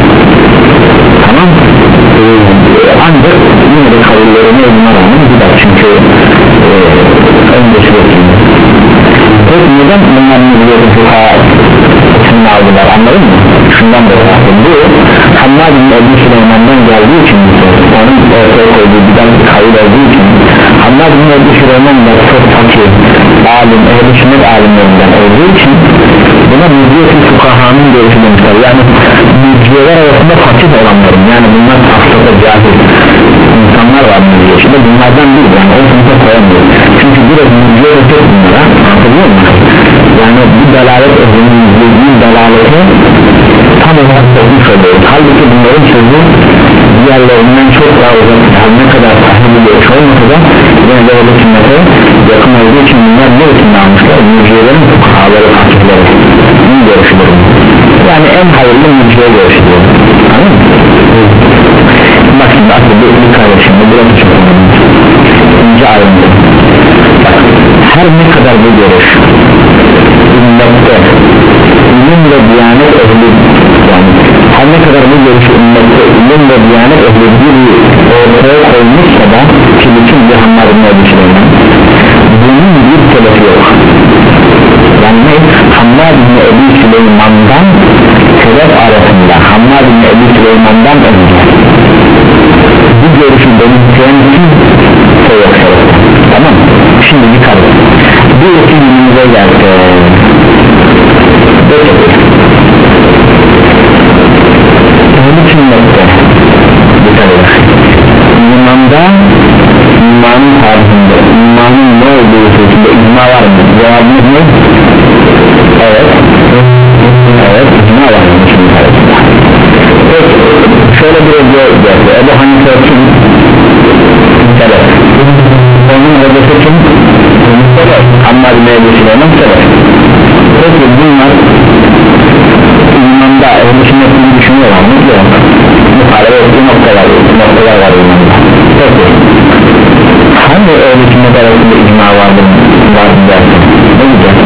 tamam. Ee, ancak yine de kavullerine bunlar rağmen gider çünkü e, önce sürekli. Peki neden bunlar mürciyeti fukaha isimini aldılar, anladın mı? Şundan dolayı bu Hammad bin Ebu Süleyman'dan geldiği için, onun ortaya koyduğu bir tane kavil olduğu için, Hammad bin Ebu Süleyman da çok fakir alim, ehl-i sünnet alimlerinden olduğu için buna mürciyeti fukahanın görüşü demişler. Yani mürciyeler arasında fakir olanların, yani bunlar aslında cahil insanlar var mürciyede, bunlardan değil, yani o sınıfa koyamıyor. Çünkü biraz mürciye ötüyor bunlara, anlatabiliyor musun? Yani bir delalet ehlinin izlediği delaleti tam olarak olmuş oluyor. Halbuki bunların sözü diğerlerinden çok daha uzak, her ne kadar sahibi görüş olmasa da yine de öyle sünnete yakın olduğu için bunlar ne isimle almışlar? Mürciyelerin fukahaları, fakirleri bunun görüşüdür. Yani en hayırlı mürciye görüşüdür, anladın mı? Bak şimdi aslında bir kardeşim bu burası çok önemli, ince ayrıntı. Her ne kadar bu görüş ümmette ilim ve diyanet ehli, yani her ne kadar bu görüşü ümmette ilim ve diyanet ehli bir ortaya koymuşsa da ki bütün bir Hammad bin Ebu Süleyman bunun bir selefi yok. Yani ne? Hammad bin Ebu Süleyman'dan selef arasında Hammad bin Ebu Süleyman'dan önce bu görüşü benimseyen kimse yok seleften, tamam mı? Şimdi bir karı bu iki günümüze geldi. Ehl-i sünnette imanda, imanın tarihinde imanın ne olduğu sözünde icma var mı? Cevabımız ne? Evet, evet, icma var mı? Peki şöyle bir ödüyor geldi, Ebu Hanife kim? Selef. Onun hocası kim? Selef. Hammad bin Ebu Süleyman selef. Peki bunlar imanda ehl-i sünnetini düşünüyorlar mı? Yok. Muhalefet ettiği noktalar, noktalar var imanda. Peki hangi ehl-i sünnet arasında icma vardı vardı dersin? Ne diyeceğiz?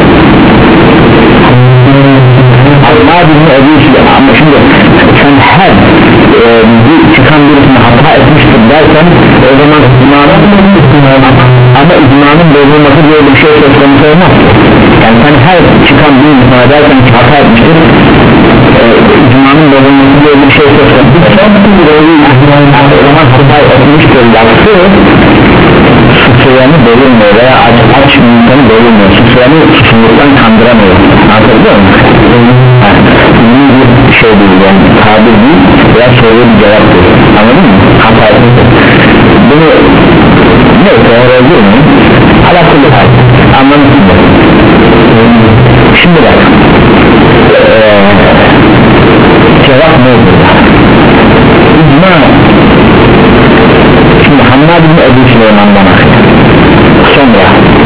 Hammad bin Ebu Süleyman, ama şimdi sen her e, bir çıkan birisine hata etmiştir dersen o zaman icmanın ama icmanın bozulması diye bir şey söz konusu olmaz. Yani sen her çıkan bir insana dersen ki hata etmiştir, e, icmanın bozulması diye bir şey söz konusu olmaz. O zaman hata etmiştir lafı suçlayanı bölünmüyor veya aç, aç insanı bölünmüyor, suçlayanı suçluluktan kandıramıyor, anlatabiliyor musun? Yani bir şey değil, yani tabir değil veya soruya bir cevap değil, anladın mı? Hata etmiştir. Bunu neyse oraya girmeyin, alakalı hal anlamışsın da. Şimdi bak ee, cevap ne olur? İcma. Şimdi Hammad bin Ebu Süleyman'dan sonra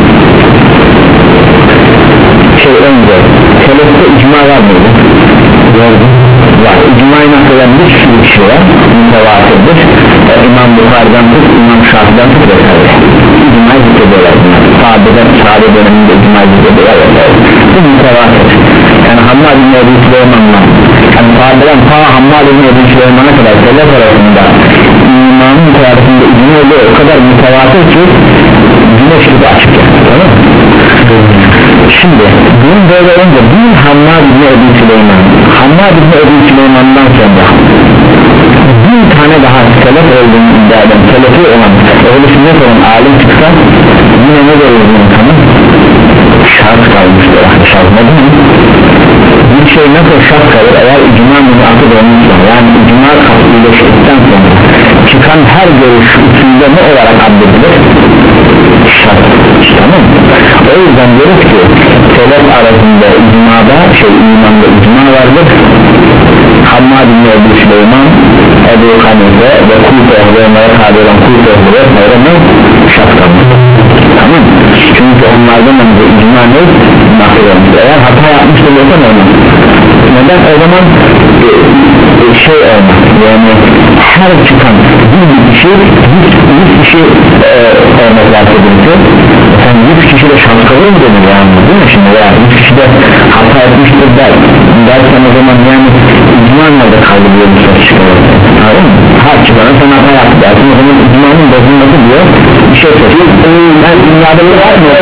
şey önce selefte icma var mıydı? Vardı. Var. İcmayı naklen bir sürü kişi var, mütevatirdir. e, İmam Bukhari'den tut, İmam Şafi'den tut vesaire. İcmayı zikrediyorlar bunlar. Sahabeden, sahabe döneminde icmayı zikrediyorlar vesaire. Bu mütevatir. Yani Hammad bin Ebu Süleyman'la yani sahabeden ta Hammad bin Ebu Süleyman'a kadar selef arasında imanın tarihinde icma oluyor, o kadar mütevatir ki güneş gibi açık yani, tamam mı? Şimdi bunun böyle önce bir Hammad bin Ebu Süleyman, Hammad bin Ebu Süleyman'dan sonra bin tane daha selef olduğunu iddia eden, selefi olan, öyle sünnet olan alim çıksa yine ne görüyoruz insanın? Şart kalmıştır, şart ne değil mi? Bir şey nasıl şart kalır eğer icma müzakı olmuşsa, yani icma katlileştikten sonra çıkan her görüş üstünde ne olarak addedilir? Şart. Tamam mı? O yüzden diyoruz ki selef arasında icmada şey imanda icma vardır. Hammad bin Ebu Süleyman, Ebu Hanife ve Kufe ve onlara tabi olan Kufe ve onlara şart kalmış. Tamam mı? Çünkü onlardan önce icma ne? Nakil olmuş. Eğer hata yapmış oluyorsan olmaz. Neden? O zaman e, e, şey olmaz. Yani her çıkan bir kişi yüz kişi e, olmak lazım edildi. Sen yüz kişi de şans kalır mı denir yani, değil mi şimdi? Ya yüz kişi de hata etmiştir der. Dersen o zaman yani icma nerede kaldı diye bir söz çıkarır. Anladın mı? Her çıkanı sen hata yaptı dersin. O zaman icmanın bozulması diyor bir şey söylüyor. Ben dünyada bir var mı?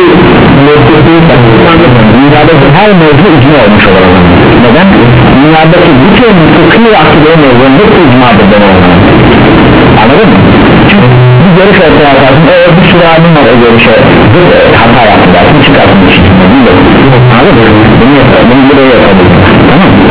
Dünyada her mevzu icma olmuş olur o zaman. Neden? Dünyadaki bütün fıkhi ve akıllı mevzunun hepsi icmadır ben o zaman. Anladın mı? Çünkü bir görüş ortaya atarsın, eğer bir sürü alim var o görüşe hata yaptı dersin, çıkarsın bir şey. Anladın mı? Bunu yapalım, bunu buraya yapalım. Tamam mı?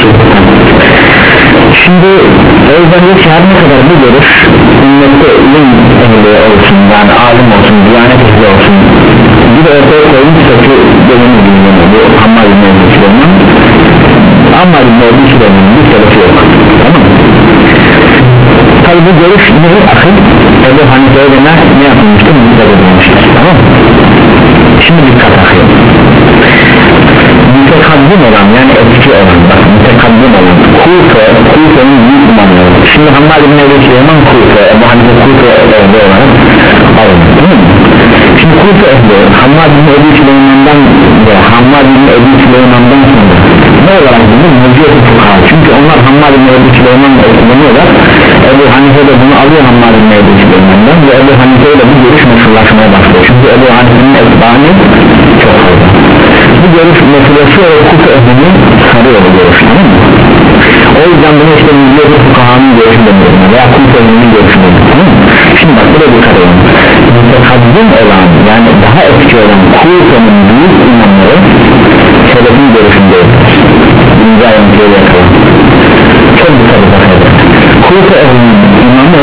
Şimdi o yüzden diyor ki her ne kadar bu görüş ümmette ilim ehli olsun, yani alim olsun, diyanet ehli olsun, bir de ortaya koymuş ki benim bilmiyorum, bu Hammad bin Ebu Süleyman, Hammad bin Ebu Süleyman'ın bir selefi yok. Tamam mı? Tabi bu görüş ne? Akıl Ebu Hanife'ye de ne yapılmıştır? Müddet edilmiştir. Tamam mı? Şimdi dikkat akıyor. Mütekaddim olan, yani etki olan, bak mütekaddim olan Kufe, Kufe'nin büyük imamları. Şimdi Hammad bin Ebu Süleyman Kufe, Ebu Hanife Kufe ehli olarak alınır, değil mi? Şimdi Kufe ehli Hammad bin Ebu Süleyman'dan ve Hammad bin Ebu Süleyman'dan sonra ne olarak bilir? Mevciyet-i fukaha. Çünkü onlar Hammad bin Ebu Süleyman'la etkileniyorlar. Ebu Hanife de bunu alıyor Hammad bin Ebu Süleyman'dan ve Ebu Hanife ile bu görüş meşrulaşmaya başlıyor. Çünkü Ebu Hanife'nin etbani çok fazla. Bu görüş meselesi o Kufe ehlini sarıyor bu görüş, tamam mı? O yüzden bunu işte Mevciyet-i fukahanın görüşü deniyor veya Kufe ehlinin görüşü deniyor, tamam mı? Şimdi bak buraya dikkat edin. Mütekaddim olan, yani daha etki olan Kufe'nin büyük imamları selefin görüşündeyiz. İmza yöntüye yakalım. Çok dikkat edin. Kufe ehlinin imamı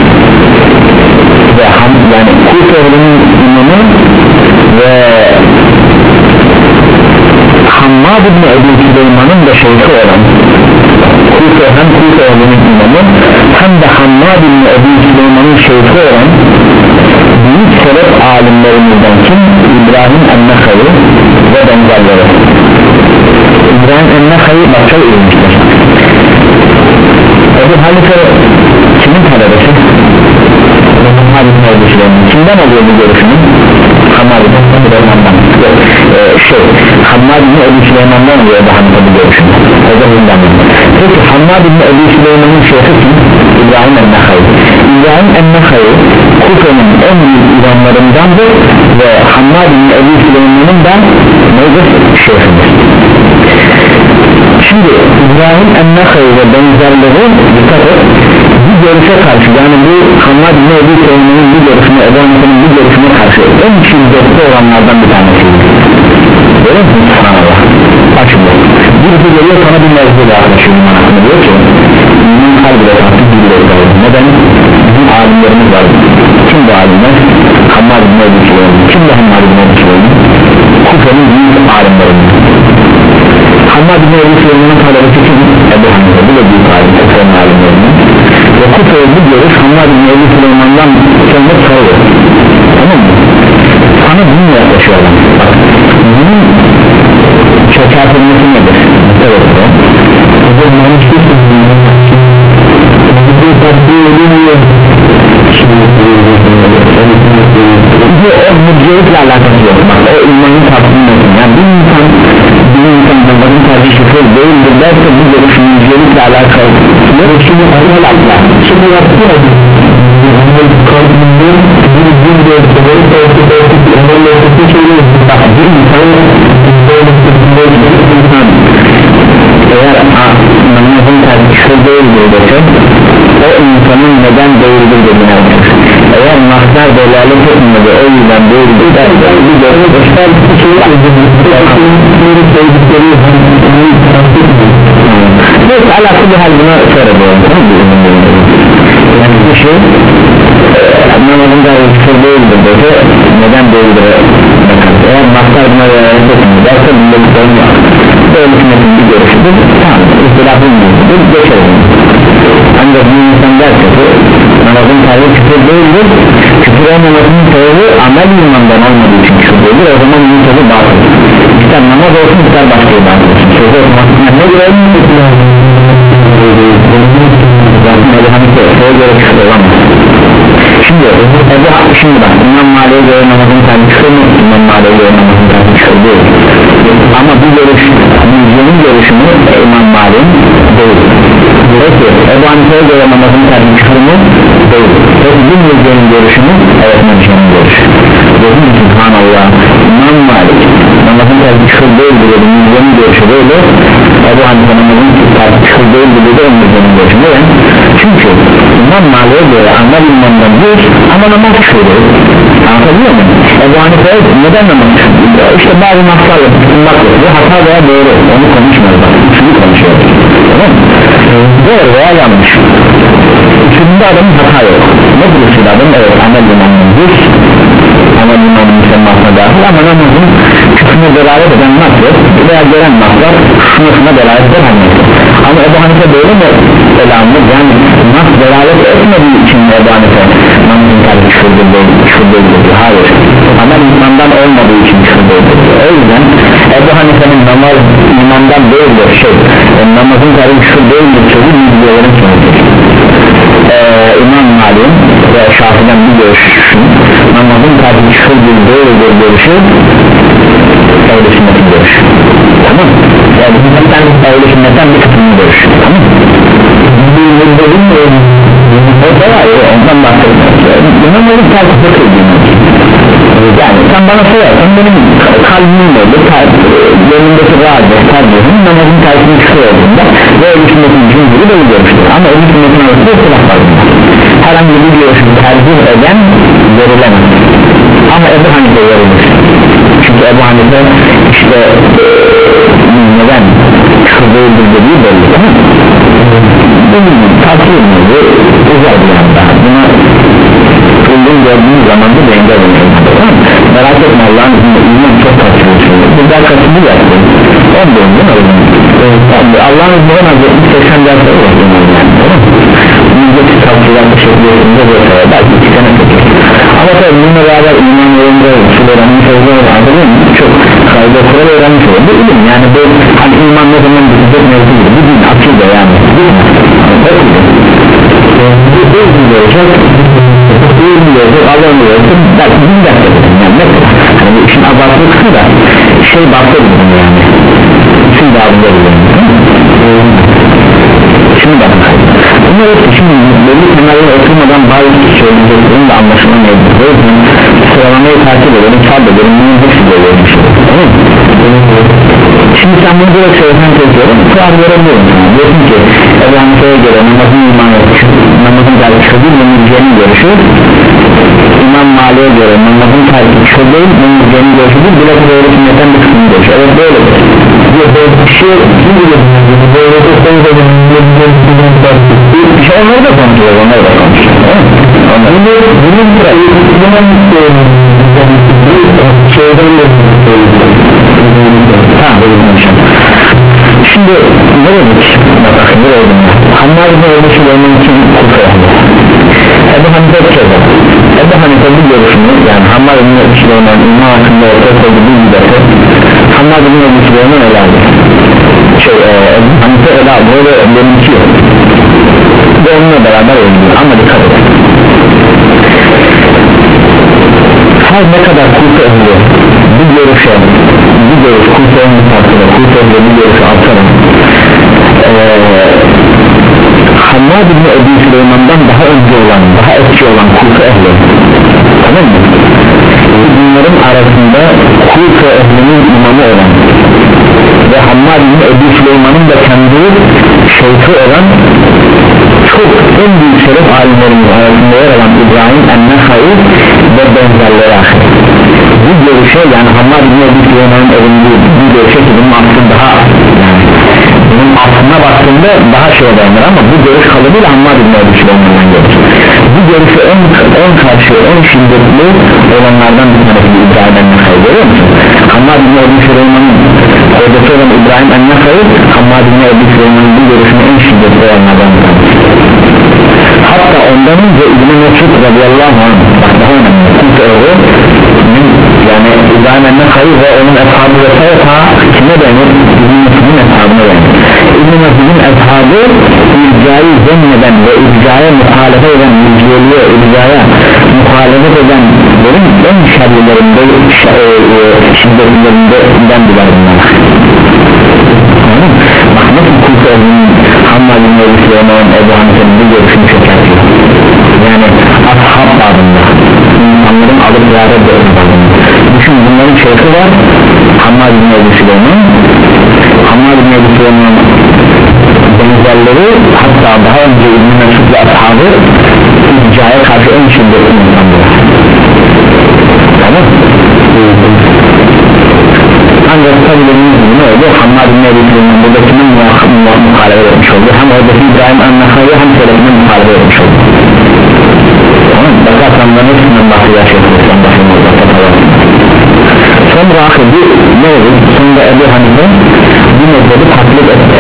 ve ham, yani Kufe ehlinin imamı ve Hammad bin Ebu Süleyman'ın da şeyhi olan Kufe, hem Kufe ehlinin imamı hem de Hammad bin Ebu Süleyman'ın şeyhi olan büyük selef alimlerimizden kim? İbrahim en-Nehai ve benzerleri. İbrahim en-Nehai bak çok ilginçtir. Ebu Hanife kimin talebesi? Hammad bin Ebu Süleyman. Kimden oluyor bu görüşünü? Hammad bin Ebu Süleyman'dan. Yok, ee, şey Hammad bin Ebu Süleyman'dan oluyor Ebu Hanife bu görüşünü. Peki Hammad bin Ebu Süleyman'ın şeyhi kim? İbrahim en-Nehai. İbrahim en-Nehai Kufe'nin en büyük imamlarındandır ve Hammad bin Ebu Süleyman'ın da nedir? Şeyhidir. Şimdi İbrahim en-Nehai ve benzerleri dikkat et, bu görüşe karşı, yani bu Hammad bin Ebu Süleyman'ın bu görüşüne, Ebu Hanife'nin bu görüşüne karşı en şiddetli olanlardan bir tanesiydi. Görüyor musun? Subhanallah. Bak şimdi birisi geliyor sana bir mevzuda arkadaşım hakkında diyor ki iman kalbine tatlı bir bilgiler. Neden? Bizim alimlerimiz var. Kim bu alimler? Hammad bin Ebu Süleyman. Kim de Hammad bin Ebu Süleyman? Kufe'nin büyük alimlerinden. Hammad bin Ebu Süleyman'ın talebesi kim? Ebu Hanife. Bu da büyük alim. Kufe'nin alimlerinden. Ve Kufe'ye bu görüş Hammad bin Ebu Süleyman'dan kendine sarıyor. Tamam mı? Sana bunu yaklaşıyor adam. Bak, bunun çökertilmesi nedir? Evet o. Bu manış bir sözünün bu tatlı ölümüyor. Bu o mürciyetle alakası yok. Bak o imanın tatlısı. Yani bir insan bir insan bunların tercih şifre değildir derse bu görüş mürciyetle alakalı. Şimdi arayla atla. Şimdi yaptı ya. Kalbinde bir gün de severek ortada ortada onlarla ortada söylüyor. Bak bir insan eğer namazın tercihsi değildir dese o insanın neden değildir dediğine bakar. Eğer mahzar delalet etmedi o yüzden değildir derse bir görü göster bir şey neyse alakalı hal buna söylediyorum. Yani bu Hanife neden değildir bakın eğer maslar buna delalet etmiyorsa bunda bir sorun yok böyle sünnetin bir görüşüdür tamam ihtilafın görüşüdür geçelim ancak bir insan derse ki namazın tarihi küfür değildir küfür olmamasının sebebi amel imandan olmadığı için küfür değildir o zaman bunun sözü batıl ister namaz olsun ister başka bir batıl olsun sözü okumasından ne göre zaten öyle Hanife şeye göre küfür olamaz şimdi Ebu şimdi bak İmam Malik'e göre namazın tarihi küfür mü İmam Malik'e göre namazın tarihi küfür değil ama bu görüş müziğin görüşü mü İmam Malik'in değil peki Ebu Hanife'ye göre namazın tarihi küfür mü değil peki bu müziğin görüşü mü evet müziğin görüşü dedim ki subhanallah İmam Malik namazın tarihi küfür değil dedi müziğin görüşü böyle Ebu Hanife namazın tarihi küfür değil dedi o müziğin görüşü neden çünkü İmam Malik'e göre amel imandan bir ama namaz küfür değil anlatabiliyor muyum Ebu Hanife neden namaz küfür işte bazı maslarla tutunmak yapıyor hata veya doğru onu konuşmuyoruz şunu konuşuyoruz tamam mı doğru veya yanlış şimdi adamın hata yok ne buluşur adam evet amel imandan bir amel imanın müsemmasına dahil ama namazın küfrüne delalet eden nasıl veya gelen maslar sınıfına delalet eden ama Ebu Hanife böyle mi selamlı yani nasıl delalet etmediği için Ebu Hanife namazın tarihi küfür değildir hayır amel imandan olmadığı için küfür değildir o yüzden Ebu Hanife'nin namaz imandan değildir şey yani namazın tarihi küfür değildir sözü bilgilerin sonucudur ee, İmam Malik'in ve Şafii'den bir görüşün namazın tarihi küfür değildir görüşü ehl-i sünnetin görüşü tamam yani sünnetten ehl-i sünnetten bir kısmının görüşü tamam bildiğin mi o da var ondan bahsediyorum İmam Malik tarihi küfür değil yani sen bana sorarsan benim kalbim oldu gönlümdeki razı tercihim namazın tercihini küfür olduğunda ve ehl-i sünnetin cümhuri böyle görüştür ama ehl-i sünnetin arasında itiraf var herhangi bir görüşü tercih eden verilemez ama Ebu Hanife verilir çünkü Ebu Hanife işte neden küfür değildir dediği belli tamam mı? Bunun tavsiye edilmedi uzar bir anda buna uygun gördüğünüz zaman da denge olacak tamam mı? Merak etme Allah'ın izniyle iman çok katılıyor burada katıldı yaptı on döndün öyle Allah'ın izniyle en az yetmiş seksen dersleri var müzdeki tavsiyeler teşekkürlerinde böyle belki iki sene tutur ama tabi bununla beraber iman yolunda usul öğrenmiş olduğunu anladın mı? Çok kayda kural öğrenmiş olur bu ilim yani bu hani iman ne zaman bitecek mevzu gibi bu din akılda yani değil mi? bu ilgili olacak bu ilgili olacak Allah'ın olacak belki bin ders edelim yani mesela hani bu işin abartılı kısmı da şey bahsedelim yani isim dağılında edelim şimdi bakın bunlar hepsi şimdi belli temelleri oturmadan bazı söyleyeceklerin de anlaşılamayabilir o yüzden sıralamayı takip edelim sabredelim bunun hepsi böyle olmuş tamam mı? Şimdi sen bunu böyle söylesen çekiyorum kurar görebiliyorum diyorsun ki Ebu Hanife'ye göre namazın imanı namazın tarihi değil mümkünceğinin görüşü İmam Malik'e göre namazın tarihi değil mümkünceğinin görüşü değil bile bu doğru sünnetten bir kısmını görüşü evet böyledir bir şey böyle bir şey onları da konuşuyor onları da konuşuyor bunun şeyden de şimdi ne dedik bakın ne dedim Hammar bin olmuş benim için kutu Ebu Hanife söyledi Ebu Hanife bu görüşünü yani Hammar bin olmuş benim imam hakkında ortaya koydu bir gidesi Hammar bin olmuş benim ölerdi şey Ebu Hanife öyle böyle benimki yok ve onunla beraber oynuyor ama dikkat edin her ne kadar kutu ehli bir görüşe bir görüş kutu ehli tartışılır kutu ehli bir görüşü artarım Hammad bin Ebu Süleyman'dan daha önce olan daha eski olan kutu ehli tamam mı? bunların arasında kutu ehlinin imamı olan ve Hammad bin Ebu Süleyman'ın da kendi şeyhi olan çok en büyük şeref alimlerinin arasında yer alan İbrahim en-Nehai ve benzerleri ahir bu görüşe yani Hammad bin Ebu Süleyman'ın evinde bu görüşe ki bunun aslında daha yani bunun aslına baktığında daha şeye dayanır ama bu görüş kalıbıyla Hammad bin Ebu Süleyman'dan gelir bu bu görüşü en, en karşı en şiddetli olanlardan bir tanesi İbrahim el-Nakhai, görüyor musun? Hammad bin Ebu Süleyman'ın hocası olan İbrahim el-Nakhai, Hammad bin Ebu Süleyman'ın bu görüşünü en şiddetli olanlardan bir tanesi. Hatta ondan önce İbn-i Mesud radıyallahu anh, bak daha önemli, Kut oğlu yani İbrahim el-Nakhai ve onun eshabı vesaire ta kime denir? İbn-i Mesud'un eshabına denir. İbn-i Mesud'un eshabı ircayı zemmeden ve ircaya muhalefet eden, irciyeliğe, ircaya muhalefet edenlerin en şerlilerinde, şiddetlerinden bilir bunlar. Bak nasıl Kut oğlunun Hammad bin Ebu Süleyman, Ebu Hanife'nin bu görüşünü çökertiyor. Yani ashab babında insanların alıp ziyaret babında. Düşün, bunların şeyhi var Hammad bin Ebu Süleyman, Hammad bin Ebu Süleyman benzerleri, hatta daha önce İbn-i Mesud ve ashabı ircaya karşı en şiddetli insanlar. Tamam. Ancak tabi dediğimiz gibi ne oldu? Hammad bin Ebu Süleyman buradakinin muhalefet etmiş oldu. Hem oradaki İbrahim el-Nakhai'ye hem selefine muhalefet etmiş oldu. Tamam. Bakarsan da hepsinden bahsediyor şeyhlerden bahsediyor. Sonra akıbı ne olur? Sonra Ebu Hanife bu mezhebi taklit etti.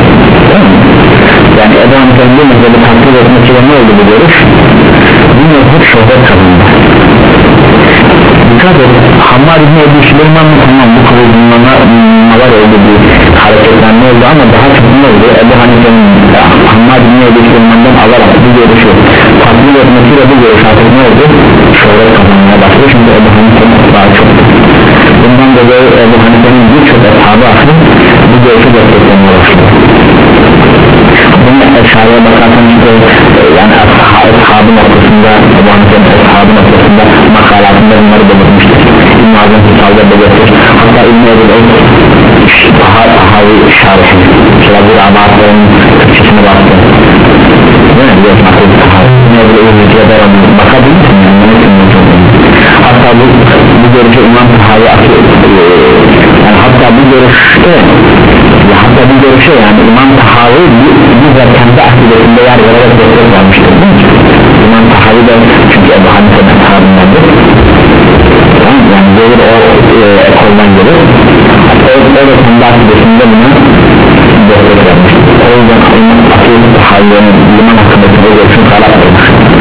Yani Ebu Hanife'nin bu mezhebi taklit etmesiyle ne oldu bu görüş? Bu mezhep şöhret kazandı. Dikkat et, Hammad bin Ebu Süleyman'ın tamam bu kıvılcımlar oldu, bir hareketlenme oldu ama daha çok ne oldu? Ebu Hanife'nin Hammad bin Ebu Süleyman'dan alarak bu görüşü taklit etmesiyle bu görüş artık ne oldu? Şöhret kazanmaya başladı, çünkü Ebu Hanife'nin daha çok. Bundan dolayı Ebu Hanife'nin birçok ashabı aklı bu görüşü desteklemeye başladı. Bunun eşariye bakarsan işte yani ashabı noktasında, Ebu Hanife'nin ashabı noktasında makalatında bunları belirtmiştir. İbn-i Azam Hüsal'da belirtir. Hatta İbn-i Ebu'l daha tahavi şarihi Şirabur Abat'ın Türkçesine baktı. Ne diyor tahavi tahavi İbn-i Ebu'l bakabilir misin? Hatta bu, bu görüşe İmam Tahavi yani hatta bu görüşte ya hatta bu görüşe yani İmam Tahavi bizzat kendi akidesinde yer vererek destek vermiştir, değil mi? İmam Tahavi de çünkü Ebu Hanife'nin ashabındandır. Tamam, yani gelir o e, ekoldan gelir. O, o da kendi akidesinde buna destek vermiştir. O yüzden akidesi Tahavi'nin liman hakkındaki o görüşünü karar vermiş.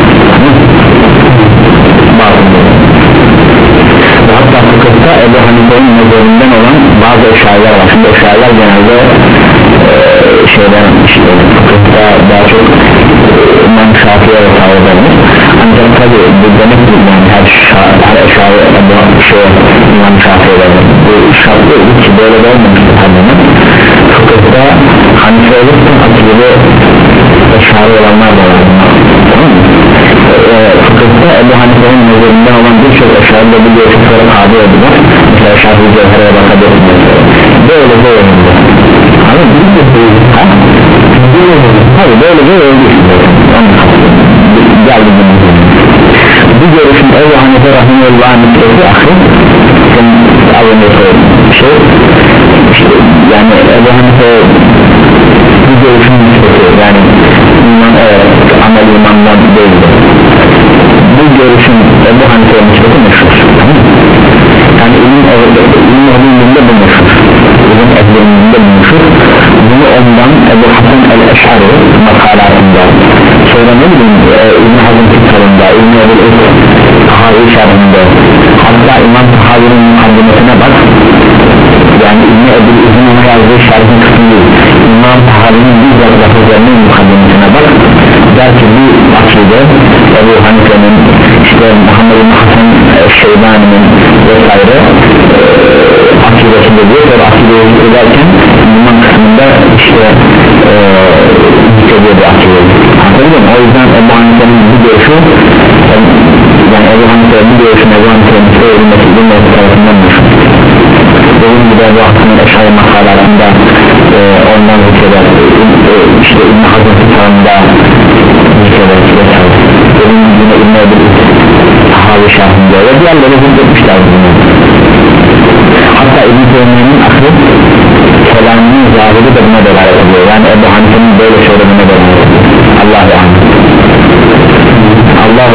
Hatta fıkıhta Ebu Hanife'nin mezherinden olan bazı eşariler var. Şimdi eşariler genelde e, şeyden işte fıkıhta daha çok İmam Şafii'ye vesaire denir. Ancak tabi bu demek ki yani her, her eşari Ebu şey, İmam Şafii'ye denir. Bu şart değil ki böyle de olmamıştır tabii. Fıkıhta Hanife olursa akıllı eşari olanlar da var. Tamam mı? Fıkıhta Ebu Hanife'nin mezherinden olan birçok eşari de bu görüşlere tabi oldular. Mesela Şafii Cevher'e bakabilirsiniz. Böyle böyle oldu. Abi bizim de böyle ha? Hayır böyle böyle oldu. Geldi bunu. Bu görüşün Ebu Hanife Rahimullah'ın mütlesi ahir senin alındaki şey işte yani Ebu Hanife bu görüşün mütlesi yani iman evet amel imandan değildir. Bu görüşün Ebu Hanife'ye mütlesi meşhur. Yani ilim ehlinde bu meşhur. İlim ehlinde bu meşhur. Bunu ondan Ebu Hasan el-Eş'ari makalatında sonra ne bileyim İbn-i Hazm kitabında, İbn-i Ebu'l Tahavi şerhinde, hatta İmam Tahavi'nin mukaddimesine bak, yani İbn-i Ebu'l İzin ona yazdığı şerhin kısmı değil, İmam Tahavi'nin bizzat lafızlarının mukaddimesine bak, der ki bu akide Ebu Hanife'nin işte Muhammed bin Hasan Şeybani'nin vesaire akidesinde diyor, sonra akideyi zikrederken iman kısmında işte zikrediyor bu akideyi. Anladın mı? O yüzden Ebu Hanife'nin bu görüşü yani Ebu Hanife'nin bu görüşün Ebu Hanife'nin söylenmesi bu mevcut tarafından meşhur. Dediğim gibi Ebu Hasan'ın eşari makalarında e, ondan zikreder e, işte İbn-i Hazm kitabında zikreder vesaire. Dediğim gibi yine İbn-i Ebu'l Tahavi şerhinde ve diğerleri zikretmişler bunu. Hatta İbn-i Teymiye'nin aklı kelamının zahiri de buna delalet ediyor. Yani Ebu Hanife'nin böyle söylemine delalet ediyor. Allah'u anladım.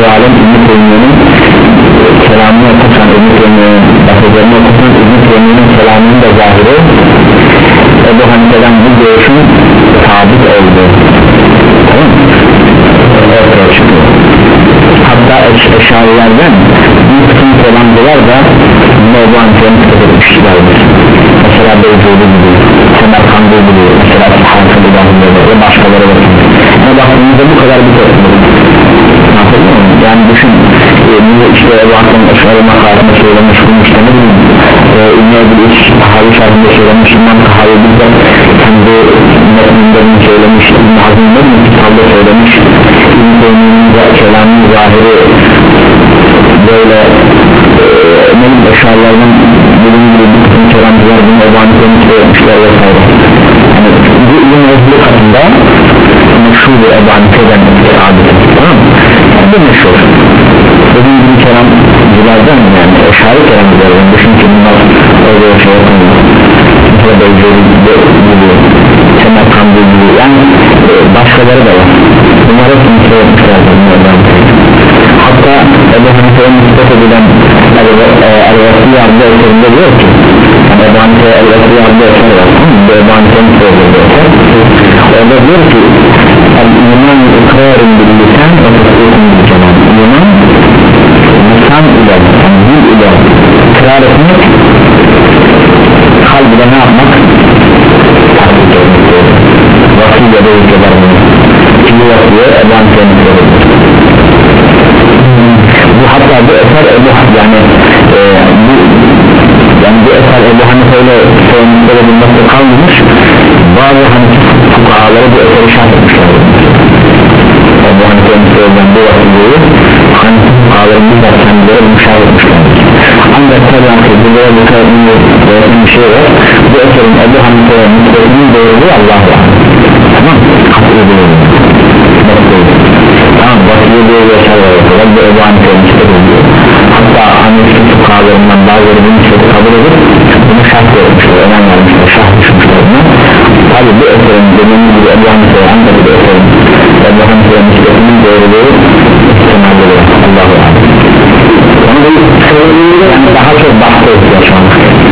Allah-u Alem İbn-i Teymiye'nin kelamını okursan, İbn-i Teymiye'nin lafızlarını okursan, İbn-i Teymiye'nin kelamının da zahiri Ebu Hanife'den bu görüşün sabit oldu. Tamam mı? Ortaya çıkıyor. Hatta eşarilerden bir kısım kelamcılar da Ebu Hanife'nin kitap etmişlerdir. Mesela Beyzuli gibi, Semerkandi gibi, mesela Hansıl İlahı'nda ve başkaları var. Ama baktığımızda bu kadar bir topluluk. Anladın mı? Yani düşün, e, işte Ebu Hanife'nin eşari makarını söylemiş, bunu işte ne bileyim, İbn-i Ebu'l-İş Tahavi şartında söylemiş, İmam Tahavi bizde kendi metninde söylemiş, İbn-i Hazm'ın ne bileyim kitabda söylemiş, İbn-i Teymiye'nin kelamın zahiri böyle e, ne bileyim eşarilerden bilim gibi bir kısım kelamcılar bunu Ebu Hanife'nin söylemişler vesaire. Yani bu İbn-i Ebu'l katında meşhur bir Ebu Hanife'den adeti, tamam mı? Yani bu meşhur dediğim gibi kelamcılardan, yani eşari kelamcılardan düşün ki bunlar öyle şey yapmıyor, mesela Beyzuli gibi, Semerkandi gibi, yani e, başkaları da var. Bunlar hepsini söylemişlerdir bunlardan. Hatta Ebu Hanife'ye nispet edilen El-Vasiye adlı eserinde diyor ki, yani Ebu Hanife'ye El-Vasiye adlı eser var, Ebu Hanife'nin söylediği eser, orada diyor ki El-İman ikrarın bil lisan ve tasdikun bil cemal. İman lisan ile, yani dil ile ikrar etmek, kalbide ne yapmak? Tasdik etmek. Vasiye de ülkeler bunu. Kimi vasiye Ebu Hanife'nin söylediği. Bu hatta bu eser Ebu yani e, bu yani bu eser Ebu Hanife ile söylemekte bulmakta kalmamış, bazı Hanife fukahaları bu eseri şart etmişler. Ebu Hanife'nin söylenen bu vasiyeyi Hanife fukahaların bizzat kendileri bunu şart etmişler. Ancak tabi ki burada bu kadar bir şey var, bu eserin Ebu Hanife'ye nispetinin doğruluğu Allah'a var. Tamam mı? Katı doğruluğu. Tamam, vasiye diye bir eser var, bu Ebu Hanife'ye nispet ediyor. Hatta Hanife fukahalarından bazıları bunu nispeti kabul edip bunu şart etmişler, önem vermişler, şart düşmüşler buna. Tabi bu eserin dediğimiz gibi Ebu Hanife'ye ancak bu eserin Ebu Hanife'ye nispetinin doğruluğu ihtimalde var. Allah'a var. Yani daha çok bahse ediyor şu an.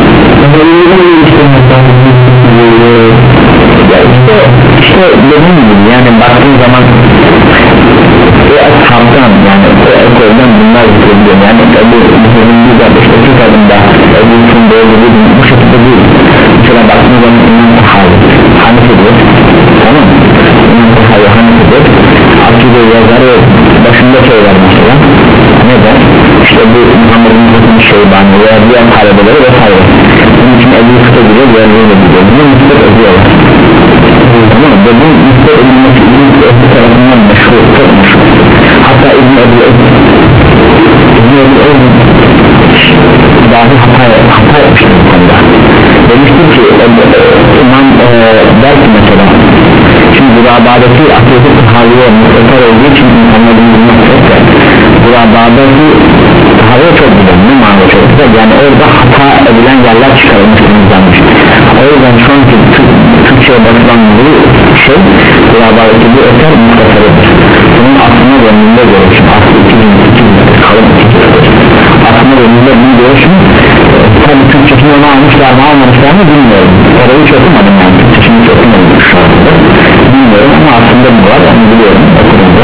Ya işte, işte dediğim gibi yani baktığın zaman o ashabdan, yani o ekolden bunlar zikrediyor. Yani Ebu Hüseyin'in de işte kitabında Ebu Hüseyin'in doğruluğu bu şekilde değil. Mesela baktığın zaman İmam Tahavi Hanife'dir, tamam mı? İmam Tahavi Hanife'dir, akide yazarı başında söyler mesela, ne der? İşte bu Muhammed'in Hüseyin'in Şeybani veya diğer talebeleri vesaire. Bunun için Ebu Hüseyin'e gidiyor, diğerlerine gidiyor. Bunu nispet ediyorlar. Tamam mı? Ve bu nispet edilmesi İbn-i Ebu tarafından meşhur, çok meşhur. Hatta İbn-i Ebu İbn-i Ebu dahi hata, hata yapmıştır bu konuda. Demiştir ki İmam e, der ki mesela, şimdi Zürabadaki akide tahaviye mutlaka olduğu için insanların bilmekte, Zürabadaki tahaviye çok güzel, ne manada çok güzel, yani orada hata edilen yerler çıkarılmış, temizlenmiş. O yüzden şu anki Türkçe'ye bakılan bu şey, Zürabadaki bu eser mutlakadır. Bunun aslında önünde görüşüm, aslında iki bin iki bin kalın iki bin aslında önünde bunu görüşüm. Tabi Türkçesini onu almışlar mı almamışlar mı bilmiyorum, orayı hiç okumadım yani, Türkçesini hiç okumadım şu anda bilmiyorum ama aslında bu var, onu biliyorum okurumda.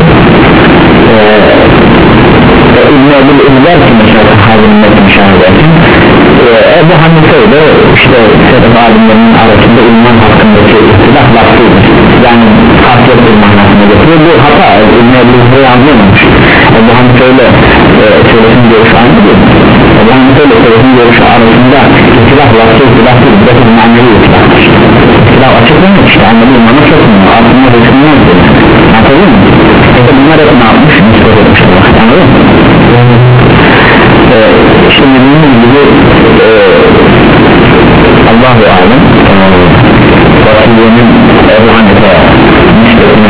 Ee, İbn-i Ebu'l der ki mesela sahabenin metni şahideti, Ebu Hanife ile işte sebep alimlerinin arasında iman hakkındaki ihtilaf lafzıdır, yani farklı bir manasına getiriyor. Bu hata İbn-i Ebu'l anlayamamış. Ebu Hanife ile selefin görüşü aynı değil. Ebu Hanife ile selefin görüşü arasında ihtilaf lafzı ihtilaf değil, bir de manevi ihtilaftır. İhtilaf açık değil mi? İşte anladığım ama çok mu? Aslında resimler değil. Anladın mı? İşte bunlar hep ne yapmış? Nispet etmiş Allah. Anladın mı? Ee, şimdi bunun gibi e, Allah-u Alem vasiyenin Ebu Hanife nispetinin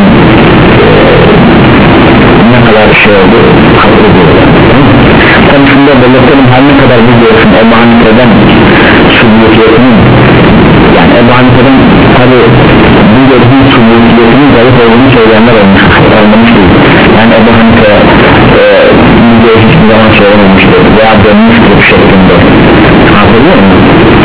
e, ne kadar şey oldu kabul ediyorlar. Tabii şunda belirtelim, her ne kadar bir görüşün Ebu Hanife'den sübutiyetinin yani Ebu Hanife'den tabi bu görüşün subutiyetinin zayıf olduğunu söyleyenler olmuş, olmamış değil. Yani Ebu Hanife e, bu hiçbir zaman söylememiştir veya dönmüştür şeklinde hatırlıyor musun?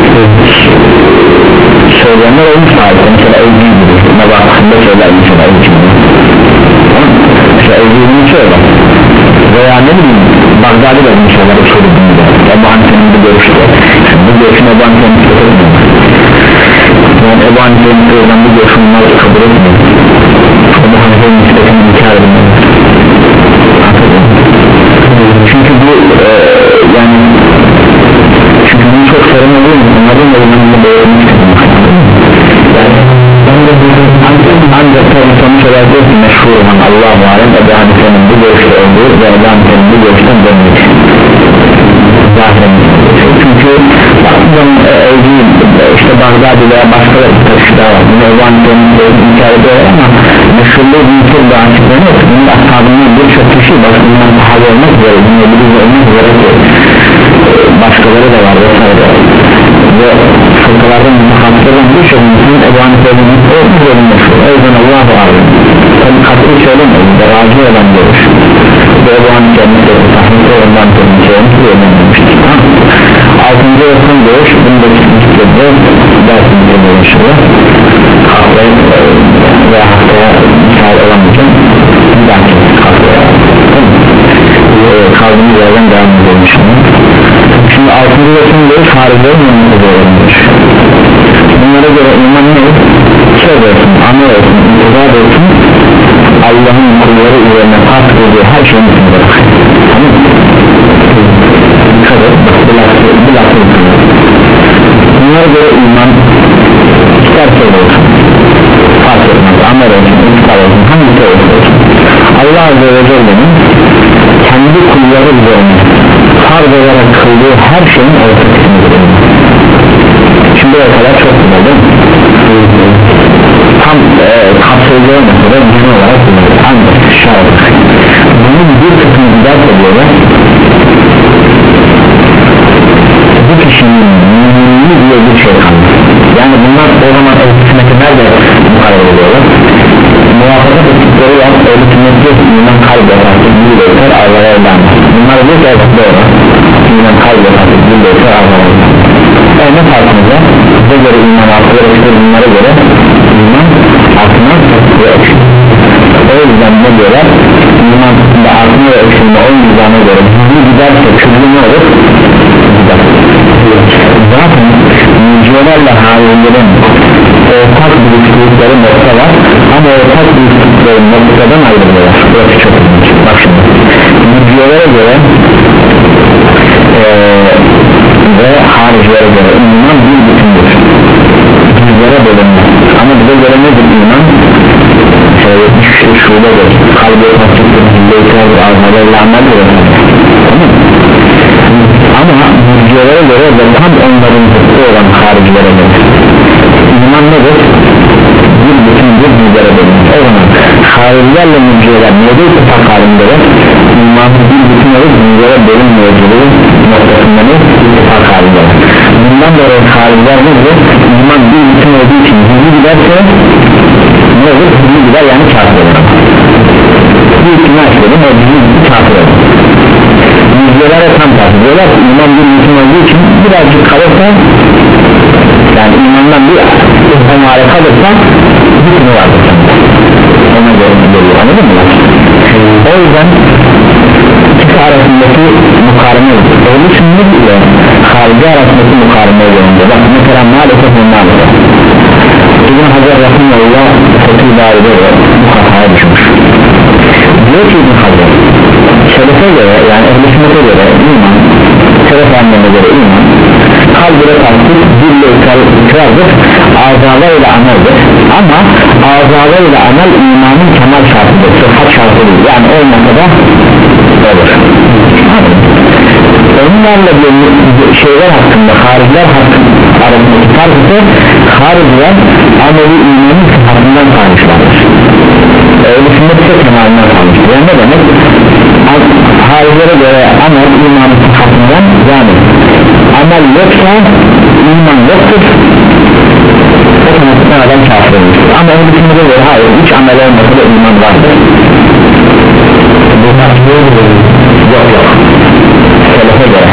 Söyleyenler olmuş tarihte, mesela Evci gibi Nebakı'nda söyler mesela Evci gibi mesela Evci gibi söyler veya ne bileyim Bagdadi de bunu söyler usulübünde Ebu Hanife'nin bu görüşü bu görüşün Ebu Hanife'nin söylemez yani Ebu Hanife'nin söyleyen bu görüşün onlar kabul etmiyor Ebu Hanife'nin nispetini inkar edilmez çünkü bu e, yani çünkü bunu çok sorun oluyor mu? Bunların ölümünü beğenmiş yani ancak tabi sonuç olarak diyor ki meşhur olan Allah-u Alem Ebu Hanife'nin bu görüşte olduğu ve Ebu Hanife'nin bu görüşten dönmek zahiren çünkü baktığım işte Bagdadi veya başka bir daha var bunu Ebu Hanife'nin inkar ediyorlar ama meşhurluğu bir tür bir açıklanıyor bunun ashabının birçok kişi başından tahalı olmak üzere bunu bilgi olmak üzere başkaları da var vesaire ve fırkalardan muhakkakların birçok insanın Ebu Hanife'nin o üzerinde meşhur o yüzden Allah'u Alem tabi katlı söylemeyiz de razı olan görüş ve Ebu Hanife'nin de tahmini ondan görüşlerini söylememiştir altıncı yakın görüş bunu da çıkmıştır dersimizde görüşürüz haftaya ve haftaya misal olamayacağım bir dahaki haftaya kaldığımız yerden devam edelim şimdi şimdi altıncı yakın görüş haricilerin yanında görülmüş bunlara göre iman ne? söz olsun, amel olsun, ibadet olsun Allah'ın kulları üzerine fark ediyor her şeyin içinde tamam mı? bunlara göre iman ister söz olsun fark etmez, amel olsun, itikad olsun hangi söz olsun Allah Azze ve Celle'nin kendi kulları üzerine farz olarak kıldığı her şeyin ortasındadır şimdi o kadar çok güzel değil mi? tam e, kapsayıcı olmasa da genel olarak kullanılır ancak şahit bunun bir kısmı güzel ediyorlar bu kişinin müminliği diye bir şey kalmış yani bunlar o zaman ehl-i sünneti nerede mukarebe ediyorlar muvafakat ettikleri yan ehl-i sünneti iman kalbe artık bir leyter Allah'a evlenmez bunlar diyor ki evet doğru iman kalbe artık bir leyter Allah'a evlenmez yani ne farkımız var bize göre iman altı ve işte bunlara göre iman altına ve ekşi o yüzden ne diyorlar iman da altına ve ekşinde o yüzden göre hızlı giderse küllü ne olur gider zaten mücadelelerle halillerin ortak buluştukları nokta var ama ortak buluştukları noktadan ayrılıyorlar burası çok ilginç bak şimdi mücadelelere göre ee, ve haricilere göre iman bir bütündür bizlere bölünmez ama bize göre nedir iman? yetmiş üçte şubedir kalbi konstruktur, hilleyterdir, azmalarıyla anladır ama mücadele göre ve tam onların zıttı olan haricilere göre iman nedir? bir bütündür bizlere bölünmez o zaman haricilerle mücadeleler neyde ittifak halindeler? imanı bir bütün olup bizlere bölünmeyeceği noktasında ne? ittifak halindeler bundan dolayı hariciler nedir? iman bir bütün olduğu için hızlı giderse ne olur? hızlı gider yani kafir olur bir ihtimal istedim o hızlı kafir olur müjdelere tam kafir diyorlar iman bir bütün olduğu için birazcık kalırsa yani imandan bir emare kalırsa bütünü vardır ona göre geliyor anladın mı? o yüzden ikisi arasındaki mukareme öyle sünnet ile harici arasındaki mukareme yolunda bak mesela maalesef ve maalesef İbn Hacer Rahimullah Fetih Bari'de bu hataya düşmüş diyor ki İbn Hacer şerefe göre yani ehl-i sünnete göre iman şeref anlamına göre iman kalbine tasdik dille ikrardır azalarıyla ameldir ama azalarıyla amel imanın kemal şartıdır sıhhat şartı değil yani olmasa da olur onlarla bir şeyler hakkında hariciler hakkında arasındaki fark ise hariciler ameli imanın sıhhatından kalmışlardır öyle sünnet ise kemalinden kalmıştır yani ne demek haricilere göre amel imanın sıhhatından yani amel yoksa iman yoktur amel olmasa da iman vardır. Bu nasıl yok yok selefe göre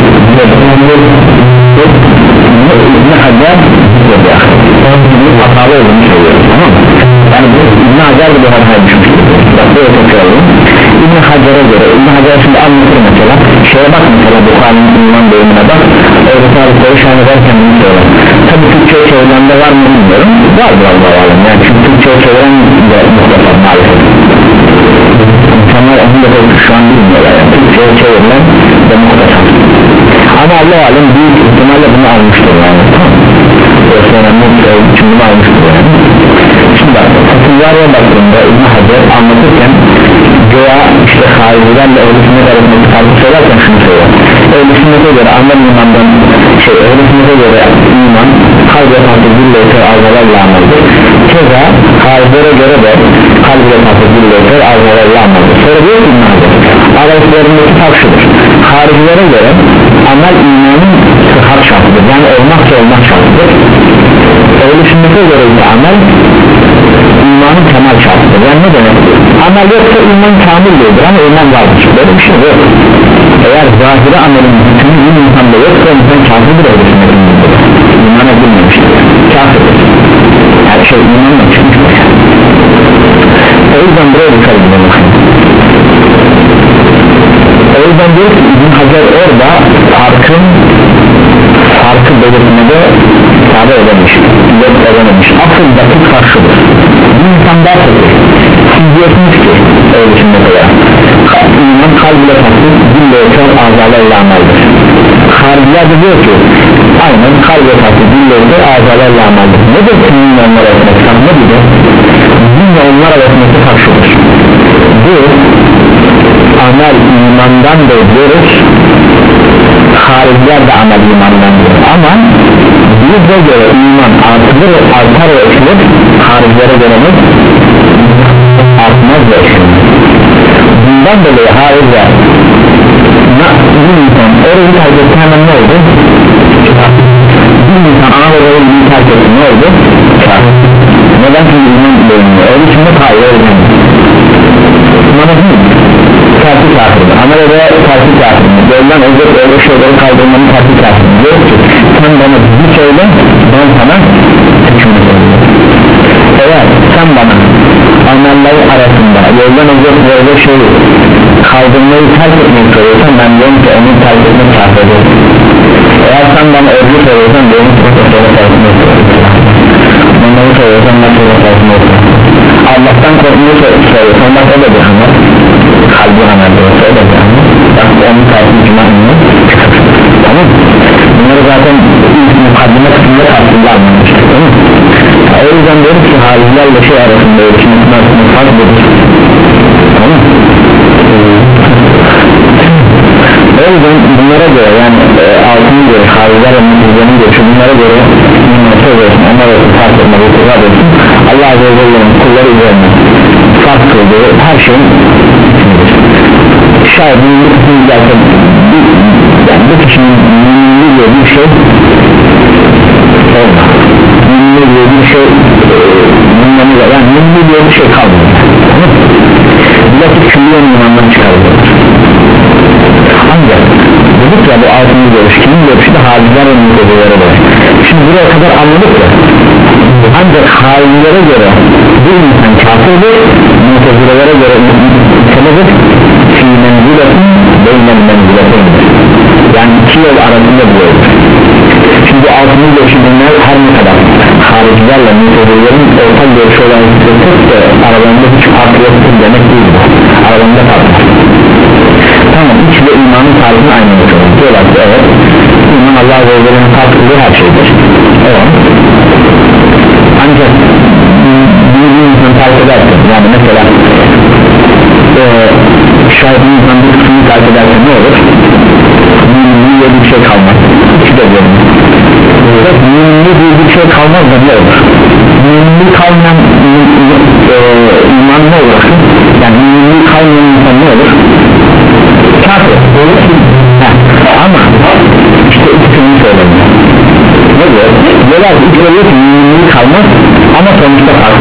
İbn-i Hacer hatalı olduğunu söylüyor, tamam mı? Yani İbn-i Hacer de bu hataya düşmüştür. Bak böyle tekrarlayalım. İbn-i Hacer'e göre, İbn-i Hacer şimdi anlatır mesela, şeye bak mesela Bukhari'nin iman bölümüne bak, orada tarifleri şahane ederken bunu söyler. Tabi Türkçe'ye çevrende var mı bilmiyorum, vardır Allah'a alem yani, çünkü Türkçe'ye çeviren de mutlaka maalesef. İnsanlar onu da şu an bilmiyorlar yani, Türkçe'ye çevirilen de mutlaka. Ama Allah'a alem büyük ihtimalle bunu almıştır yani. Orası önemli için bunu almıştır yani. Şimdi bak, Fatihler'e baktığında İbn-i Hacer anlatırken göya işte haricilerle ehl-i sünnet arasındaki farkı söylerken şunu söyler. Ehl-i sünnete göre amel imandan şey, ehl-i sünnete göre iman kalbe tatlı dille öter arzalarla ameldir. Keza haricilere göre de kalbe tatlı dille öter arzalarla ameldir. Sonra diyor ki İbn-i Hacer aralarındaki fark şudur. Haricilere göre amel imanın sıhhat şartıdır, yani olmazsa olmaz şartıdır. Ehl-i sünnete göre de amel imanın temel şartıdır. Yani ne demek? Amel yoksa iman kamil değildir ama iman vardır. Böyle bir şey yok. Eğer zahiri amelin bütünü bir insanda yoksa insan kafirdir, ehl-i sünnetin bütünü iman edilmemiştir, kafirdir. Her şey imanla çıkmıştır. O yüzden buraya dikkat edelim. O yüzden diyor ki İbn Hacer orada farkın farkı belirtmede tabi edemiş, edememiş. Asıl dakik farkıdır. Bir insan derse ki siz diyorsunuz ki öyle sünnete ya iman kalbile tatlı dille öter azalarla ameldir. Hariciler de diyor ki aynen kalbile tatlı dille öter azalarla ameldir. Nedir seninle onlar arasındaki fark, ne bilir? Dinle onlar arasındaki fark şudur. Bu amel imandan da diyoruz, hariciler de amel imandan diyor ama bize göre iman artır, artar ve eksilir, haricilere göre ne? Artmaz ve eksilir. Bundan dolayı hariciler bir insan orayı terk etti, hemen ne oldu? Bir insan ana orayı bir terk etti, ne oldu? Neden çünkü iman bölünüyor, öyle şimdi hayır öyle bana değil tersi kafirdir, amel ve tersi kafirdir. Yoldan özür öyle şeyleri kaldırmanın tersi kafirdir. Diyor ki sen bana bir söyle, ben sana hükmünü söyleyeyim. Eğer sen bana ameller arasında yoldan özür öyle şeyi kaldırmayı terk etmeyi söylüyorsan ben diyorum ki onu terk etmek kafirdir. Eğer sen bana özür söylüyorsan diyorum ki onu terk etmek söylüyorsan onları söylüyorsan ben sonra terk etmek söylüyorsan Allah'tan korkmayı söylüyorsan bak o da bir anlar, kalbi anlar diyorsa o da bir anlar, bak onun kalbi cümle'ini tamam mı? Bunları zaten mukaddime kısmında karşılığında anlamıştık, değil mi? O yüzden diyoruz ki haricilerle şey arasında ölçümün arasında fark budur, tamam mı? O yüzden bunlara göre yani e, altının göre hariciler ve mutluların göre bunlara göre minnete olsun, onlar olsun fark etmeli itibar olsun, Allah Azze ve Celle'nin kulları üzerine fark kıldığı her şeyin şayet bunun bir kısmı giderken yani bu kişinin müminliği diye bir şey olmaz, müminliği diye bir şey müminliği yani müminliği diye bir şey kalmıyor, bilakis külliyen imandan çıkarılır. Ancak dedik ya bu altını görüş, kimin görüşü de hariciler ve mutezilere göre. Şimdi buraya kadar anladık ya, ancak haricilere göre bu insan kafirdir, mutezilere göre sebebi fi menziletin beynel menziletindir, yani iki yol arasında bir yoldur. Şimdi bu altını görüşü bunlar her ne kadar haricilerle mutezilerin ortak görüşü olan hissediyorsak da aralarında hiç fark yoktur demek değil, aralarında fark var. Tamam, iç ve imanın tarifini aynı yapıyorlar. Diyorlar ki evet, iman Allah Azze ve Celle'nin farklı her şeydir. Evet. Ancak bir insan tarif ederken, yani mesela e, şayet bir insan bir kısmını tarif ederken ne olur? Müminliği diye bir şey kalmaz. İkisi de diyorum. Evet, müminliği diye bir şey kalmaz da ne olur? Müminliği kalmayan e, iman ne olur? Yani müminliği kalmayan insan ne olur? Kafir olur ki ama işte ikisini söylemiyor. Ne diyor? Diyorlar ki ilk oluyor ki müminliği kalmaz ama sonuçta fark ediyor.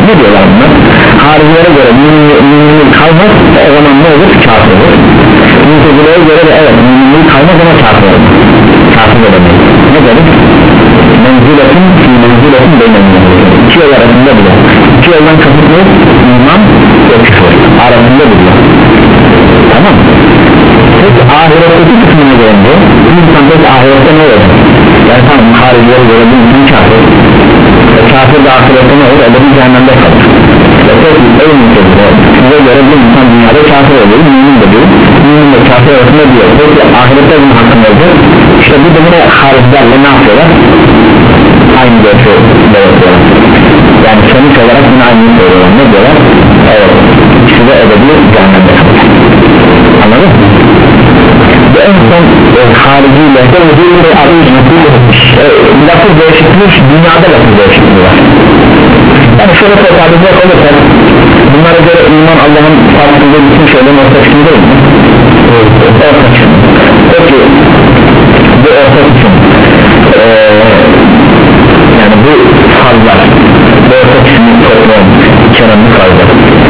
Ne diyorlar bunlar? Haricilere göre müminlik kalmaz, o zaman ne olur? Kafir olur. Mutezileye göre de evet müminlik kalmaz ama kafir olur. Kafir olamayız. Ne dedik? Menziletin fi menziletin beynelmiyor. İki yol arasında bile. İki yoldan kasıt ne? İman ve küfür arasında bile. Tamam. Peki ahiretteki kısmına gelince insan peki ahirette ne olur? Yani tamam haricilere göre bu insan kafir. E, kafir de ahirette ne olur? Ebedi cehennemde kalır. E, peki ey mutezile size göre bu insan dünyada kafir oluyor. Mümin de değil. Mümin de kafir arasında diyor. Peki ahirette bunun hakkında olacak. İşte bu da yine haricilerle ne yapıyorlar? Aynı görüşü belirtiyorlar. Yani sonuç olarak yine aynı söylüyorlar. Ne diyorlar? Evet. Size ebedi cehennemde kalır. Anladın mı? Ve en son e, hariciyle bir lafız değişikliği dünyada lafız değişikliği var. Yani şöyle toparlayacak olursak bunlara göre iman Allah'ın farkında bütün şeylerin orta kısmı değil mi? Orta kısmı. Peki bu orta kısım ee, yani bu fazlar bu orta kısmı toplayan keramlı fazlar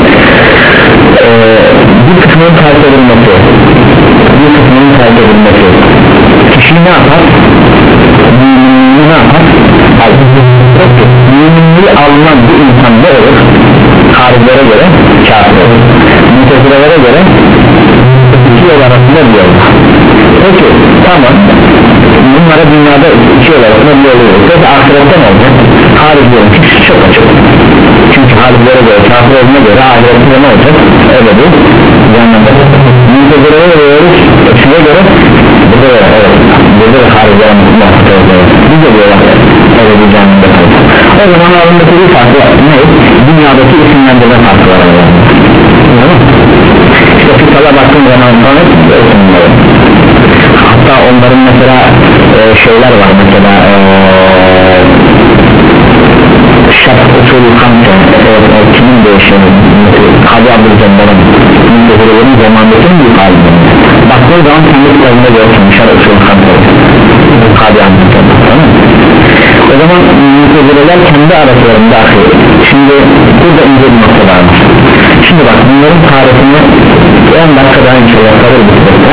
ee, bir kısmının terk edilmesi bir kısmının terk edilmesi kişi ne yapar? Müminliği ne yapar? Peki müminliği alınan bir insan ne olur? Haricilere göre kafir olur. Mutezilelere göre iki yol arasında bir yol. Peki tamam bunlara dünyada iki yol arasında bir yol olur. Peki ahirette ne olacak? Haricilerin fikri çok açık. Çünkü haricilere göre kafir olduğuna göre ahirette ne olacak? Evet bu cehennemde. Mutezilelere göre size göre burada da evet burada da haricilerin muhakkak olacak. Biz de diyorlar evet bu cehennemde kalacak. O zaman arasındaki bir farkı ne? Dünyadaki isimlendirme farkı var. İşte fıkhala baktığım zaman sonra hatta onların mesela e, şeyler var mesela e, şart usulü kamçı e, kimin değişiyor Kadı Abdülcembar'ın müntezirelerin zamandaki büyük halinde baktığı zaman kendi kitabında görürsün şart usulü kamçı Kadı Abdülcembar tamam mı? O zaman mütezileler kendi aralarında akıyor. Şimdi burada ince bir nokta varmış. Şimdi bak bunların tarifini on dakika daha inşallah kalır bir nokta.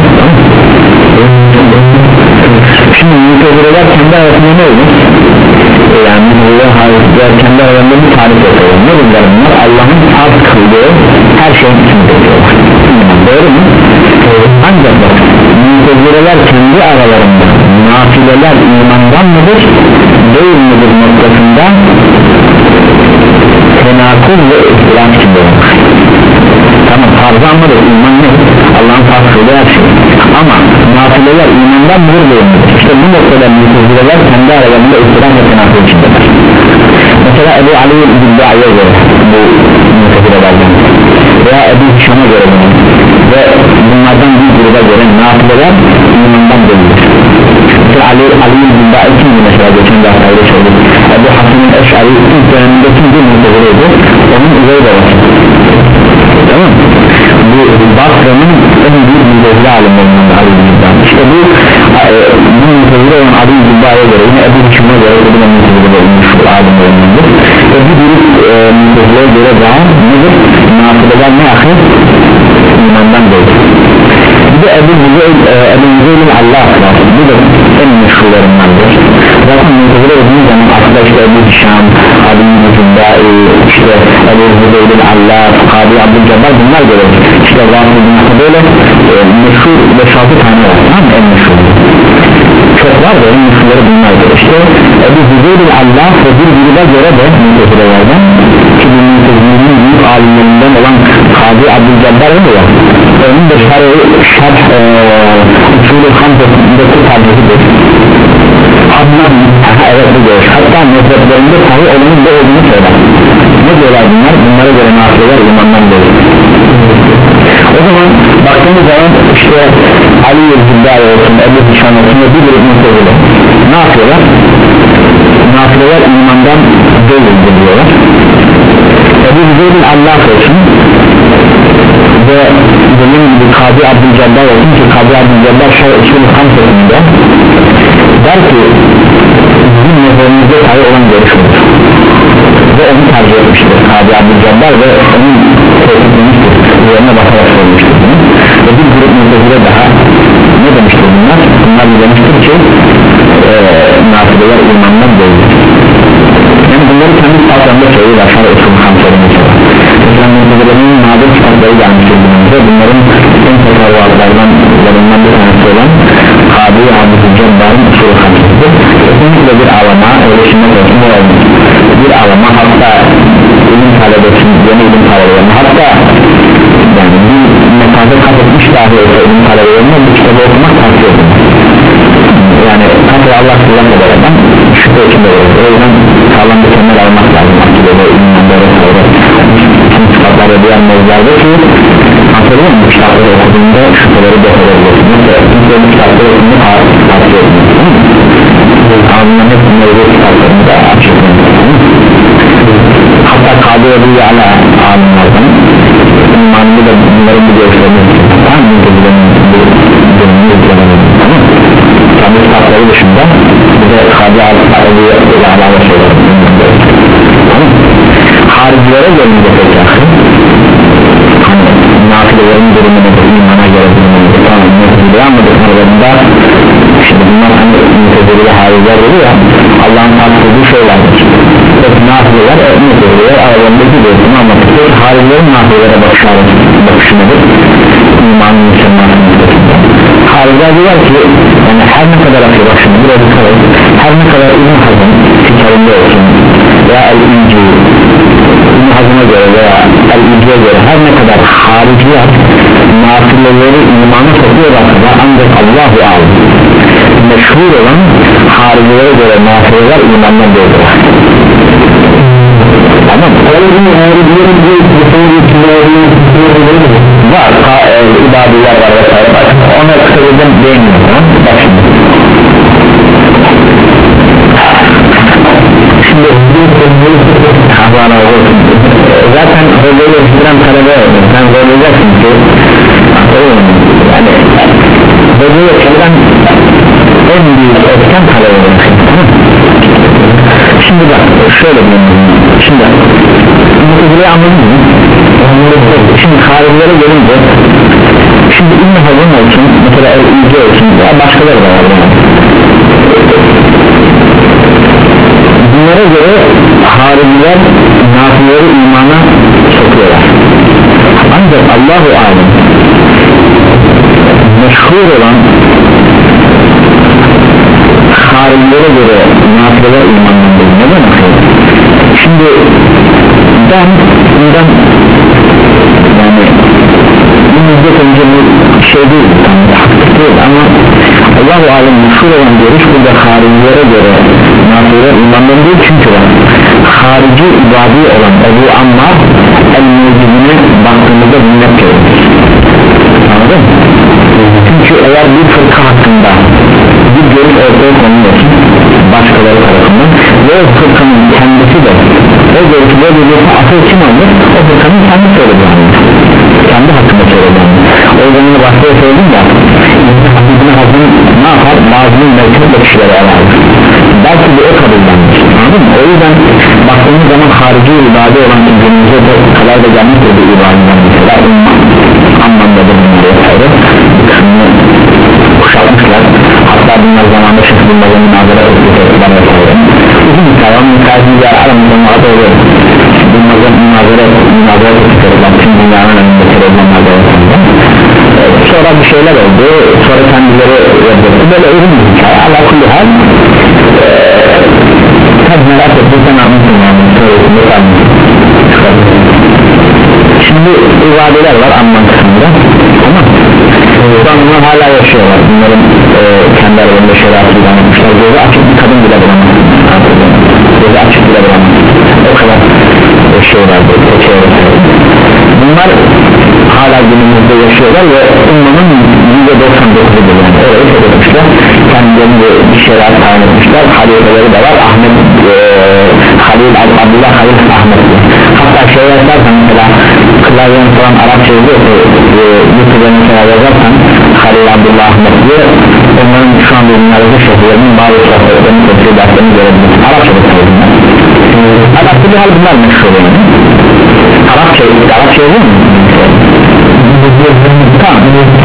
Şimdi mütezileler kendi arasında ne olur? Yani mütezileler hariciler kendi aralarında bir tarif yapıyor. Ne bunlar bunlar? Allah'ın farz kıldığı her şeyin içinde yapıyorlar. Doğru mu? Ancak bak mütezileler kendi aralarında nafileler imandan mıdır? Değil midir noktasında tenakuz ve ihtilaf içinde olmak. Tamam farzı anladık iman ne? Allah'ın farz kıldığı her şey. Ama nafileler imandan mıdır değil midir? İşte bu noktada mütezileler kendi aralarında ihtilaf ve tenakuz içindeler. Mesela Ebu Ali'nin iddiaya göre bu mütezilelerden veya Ebu Şam'a göre bunun ve bunlardan bir gruba göre nafileler imandan değildir. Ali Ali'nin iddiayı kimdi mesela geçen derslerinde söyledik. Ebu Hasan'ın Eş'ari ilk döneminde kimdi mütezileydi onun üzeri de var. Tamam mı? Bu Basra'nın en büyük mütezile alimlerinden Ali'nin iddiayı. İşte bu bu mütezile olan Ali'nin iddiaya göre yine Ebu Şam'a göre bu da mütezile olmuş alimlerindendir. Ve bu grup mütezileye göre daha nedir? Nafileler ne akıl? İmandan değil. Bir de Ebu Züzeyl'in Allah var. Bu da en meşhurlarındandır. Zaten mütezile olduğu zaman aslında işte Ebu Şam, Ali'nin Züzdai, işte Ebu Züzeyl'in Allah, Kadı Abdülcebbar bunlar gelir. İşte Rahmet'in böyle e, meşhur beş altı tane var. Tamam mı? En meşhur. Çok var da en meşhurları bunlardır. İşte Ebu Züzeyl'in Allah ve bir gruba göre de mütezilelerden ki bu mütezilerin büyük alimlerinden olan Kadı Abdülcebbar var ya onun da şer'i şerh usulü hamdetindeki tabiidir. Adnan evet bu görüş hatta mezheplerinde tabi olanın da olduğunu söyler. Ne diyorlar bunlar? Bunlara göre nafileler imandan değil. O zaman baktığımız zaman işte Ali Yıldız'da olsun Ebu Hişam olsun ve bir grup mütezile ne yapıyorlar? Nafileler imandan değildir diyorlar. Ebu Züzeyl'in Allah olsun ve benim gibi Kadı Abdülcebbar olsun ki Kadı Abdülcebbar şöyle usulü hamdetinde der ki bizim mezherimizde tabi olan görüşümüz ve onu tercih etmiştir Kadı Hadi Abdülcabbar ve onun tehditlemiştir, üzerine bakarak sormuştur ve bir grup mutezile daha ne demiştir bunlar? Bunlar demiştir ki e, nafileler imandan değildir. Yani bunları kendi kitaplarında söylüyorlar. Şöyle usul hamsları mesela mesela mutezilerin nadir kitapları gelmiştir bunlarca. Bunların en tekrarlardan bir tanesi olan Hadi Abdülcabbar'ın usul hamsıdır. Kesinlikle bir alama öyle sünnet olsun ne olmuş bir alama, hatta ilim talebesi, yeni ilim talebelerine, hatta yani bir mesafe kat etmiş dahi olsa ilim talebelerine bu kitabı okumak tavsiye edilir. Yani katı Allah kullan ederden şüphe içinde olur. O yüzden sağlam bir temel almak lazım. Akidede, ilimde vesaire tüm kitaplarda diğer mevzularda ki hatırlıyor musun? Bu kitapları okuduğunda şüpheleri def edebilirsin. Mesela bu kitapları okuduğunda tavsiye edilir. Ağzından hep mevzu kitaplarını da açıklayın. Hatta Kadı Ebu'yu ala alimlerden imanlı da bunların bir görüşlerini tamam mı? Kendi kitapları dışında bir de Kadı Ebu'yu ala ve şeyler haricilere gelince peki hani nafilelerin durumunu da imana göre durumunu tamam mı? Anladıklarında şimdi bunlar hani mütezili hariciler dedi ya Allah'ın takdirdiği şeylerdir. Peki nafileler müteziler aralarındaki durumunu anlatıyor. Haricilerin nafilelere bakışı nedir? İmanın mükemmelinin mütezili hariciler diyor ki yani her ne kadar akıyor bak şimdi biraz kalır her ne kadar İbn Hazm fikrinde olsun veya El-İnci İbn Hazm'a göre veya El-İnci'ye göre her ne kadar hariciler nafileleri imana sokuyorlarsa da ancak Allah-u Alem meşhur olan haricilere göre nafileler imandan değildir. Tamam var e, ibadiler var vesaire bak ona kısaca değmiyor tamam bak şimdi şimdi Allah'ına olsun zaten hocayı yetiştiren talebe olsun sen zorlayacaksın ki yani hocayı yetiştiren en büyük etken talebe olsun şimdi bak şöyle diyeyim şimdi mutezileyi anladın mı? Şimdi haricilere gelince şimdi İbn Hazm olsun mesela El-İlgi olsun veya başkaları da var yani. Bunlara göre hariciler nafileri imana sokuyorlar ancak Allah-u Alem meşhur olan haricilere göre nafiler imandan değil ne demek? Şimdi ben bundan yani bu müddet önce bir şey değil, yani, değil ama Allah-u Alem meşhur olan görüş burada haricilere göre nafiler imandan değil çünkü harici ibadi olan Ebu Ammar el-Mucizine baktığımızda minnet görülür anladın mı? Çünkü eğer bir fırka hakkında bir görüş ortaya konuluyorsa başkaları tarafından ve o fırkanın kendisi de o görüşü böyle birisi asıl kim alır? O fırkanın kendi söylediğini kendi hakkında söylediğini o yüzden başta söyledim ya İbn Hazm ne yapar? Bazının mevcut kişileri alar belki de o kabullenmiş anladın mı? O yüzden baktığımız zaman harici ibade olan günümüze de kadar da gelmiştir bir ibadeler mesela anlamda da bunları vesaire kısmını kuşatmışlar hatta bunlar zamanında şık bunların münazara etkiler vesaire uzun hikaye onun hikayesini bir aramızda muhabbet oluyor bunların münazara münazara etkiler tüm dünyanın önünde televizyonlarda vesaire sonra bir şeyler oldu sonra kendileri reddetti böyle uzun bir hikaye ala kulli hal tabi merak ettiysen anlatın yani şimdi ibadeler var anlam kısmında ama bunlar hala yaşıyorlar bunların e, kendi aralarında şeriatı anlatmışlar gözü açık bir kadın bile bulamaz gözü açık bile bulamaz o kadar e, şeyler bunlar hala günümüzde yaşıyorlar ve ummanın yüzde doksan dokuzudur yani orayı söylemişler kendilerini bir şeriat anlatmışlar halifeleri de var Ahmet e, Halil Abdullah Halil Ahmet hatta şey yazarsan mesela klavyen falan Arapça yazıyorsa e, YouTube'da mesela yazarsan Halil Abdullah Ahmet diye onların şu anda dünyadaki şehirlerinin bazı sohbetlerini tepki derslerini görebilirsin Arapça'da sayılır Arapça'da hal bunlar meşhur yani Arapça, Arapça yazıyor mu? Tamam,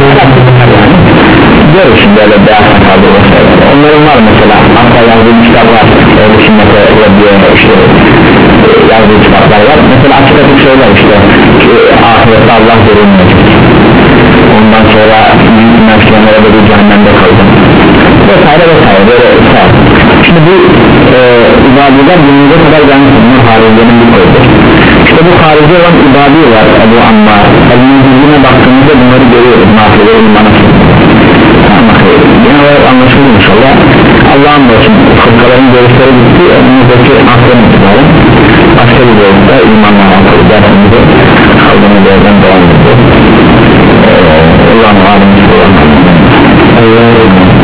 görürsün böyle beyaz sakallı onların var mesela, hatta yazdığı kitap var, öyle sünnete diye işte yazdığı kitaplar var, mesela açık açık söyler işte ki ahirette Allah görünmeyecek, ondan sonra büyük inançlarına böyle cehennemde kalacak vesaire vesaire böyle sağ. Şimdi bu e, ibadiler günümüze kadar gelmiş, bunlar haricilerin bir koydu. İşte bu harici olan ibadi var, Ebu Ammar el-Müzirliğine baktığımızda bunları görüyoruz, mahvede imana yine olarak anlaşıldı inşallah. Allah'ın olsun fırkaların görüşleri gitti, önümüzdeki aklın itibaren başka bir yolda imanla alakalı dersimizi kaldığımız yerden devam ediyor. Allah'ın alimisi olan Allah'ın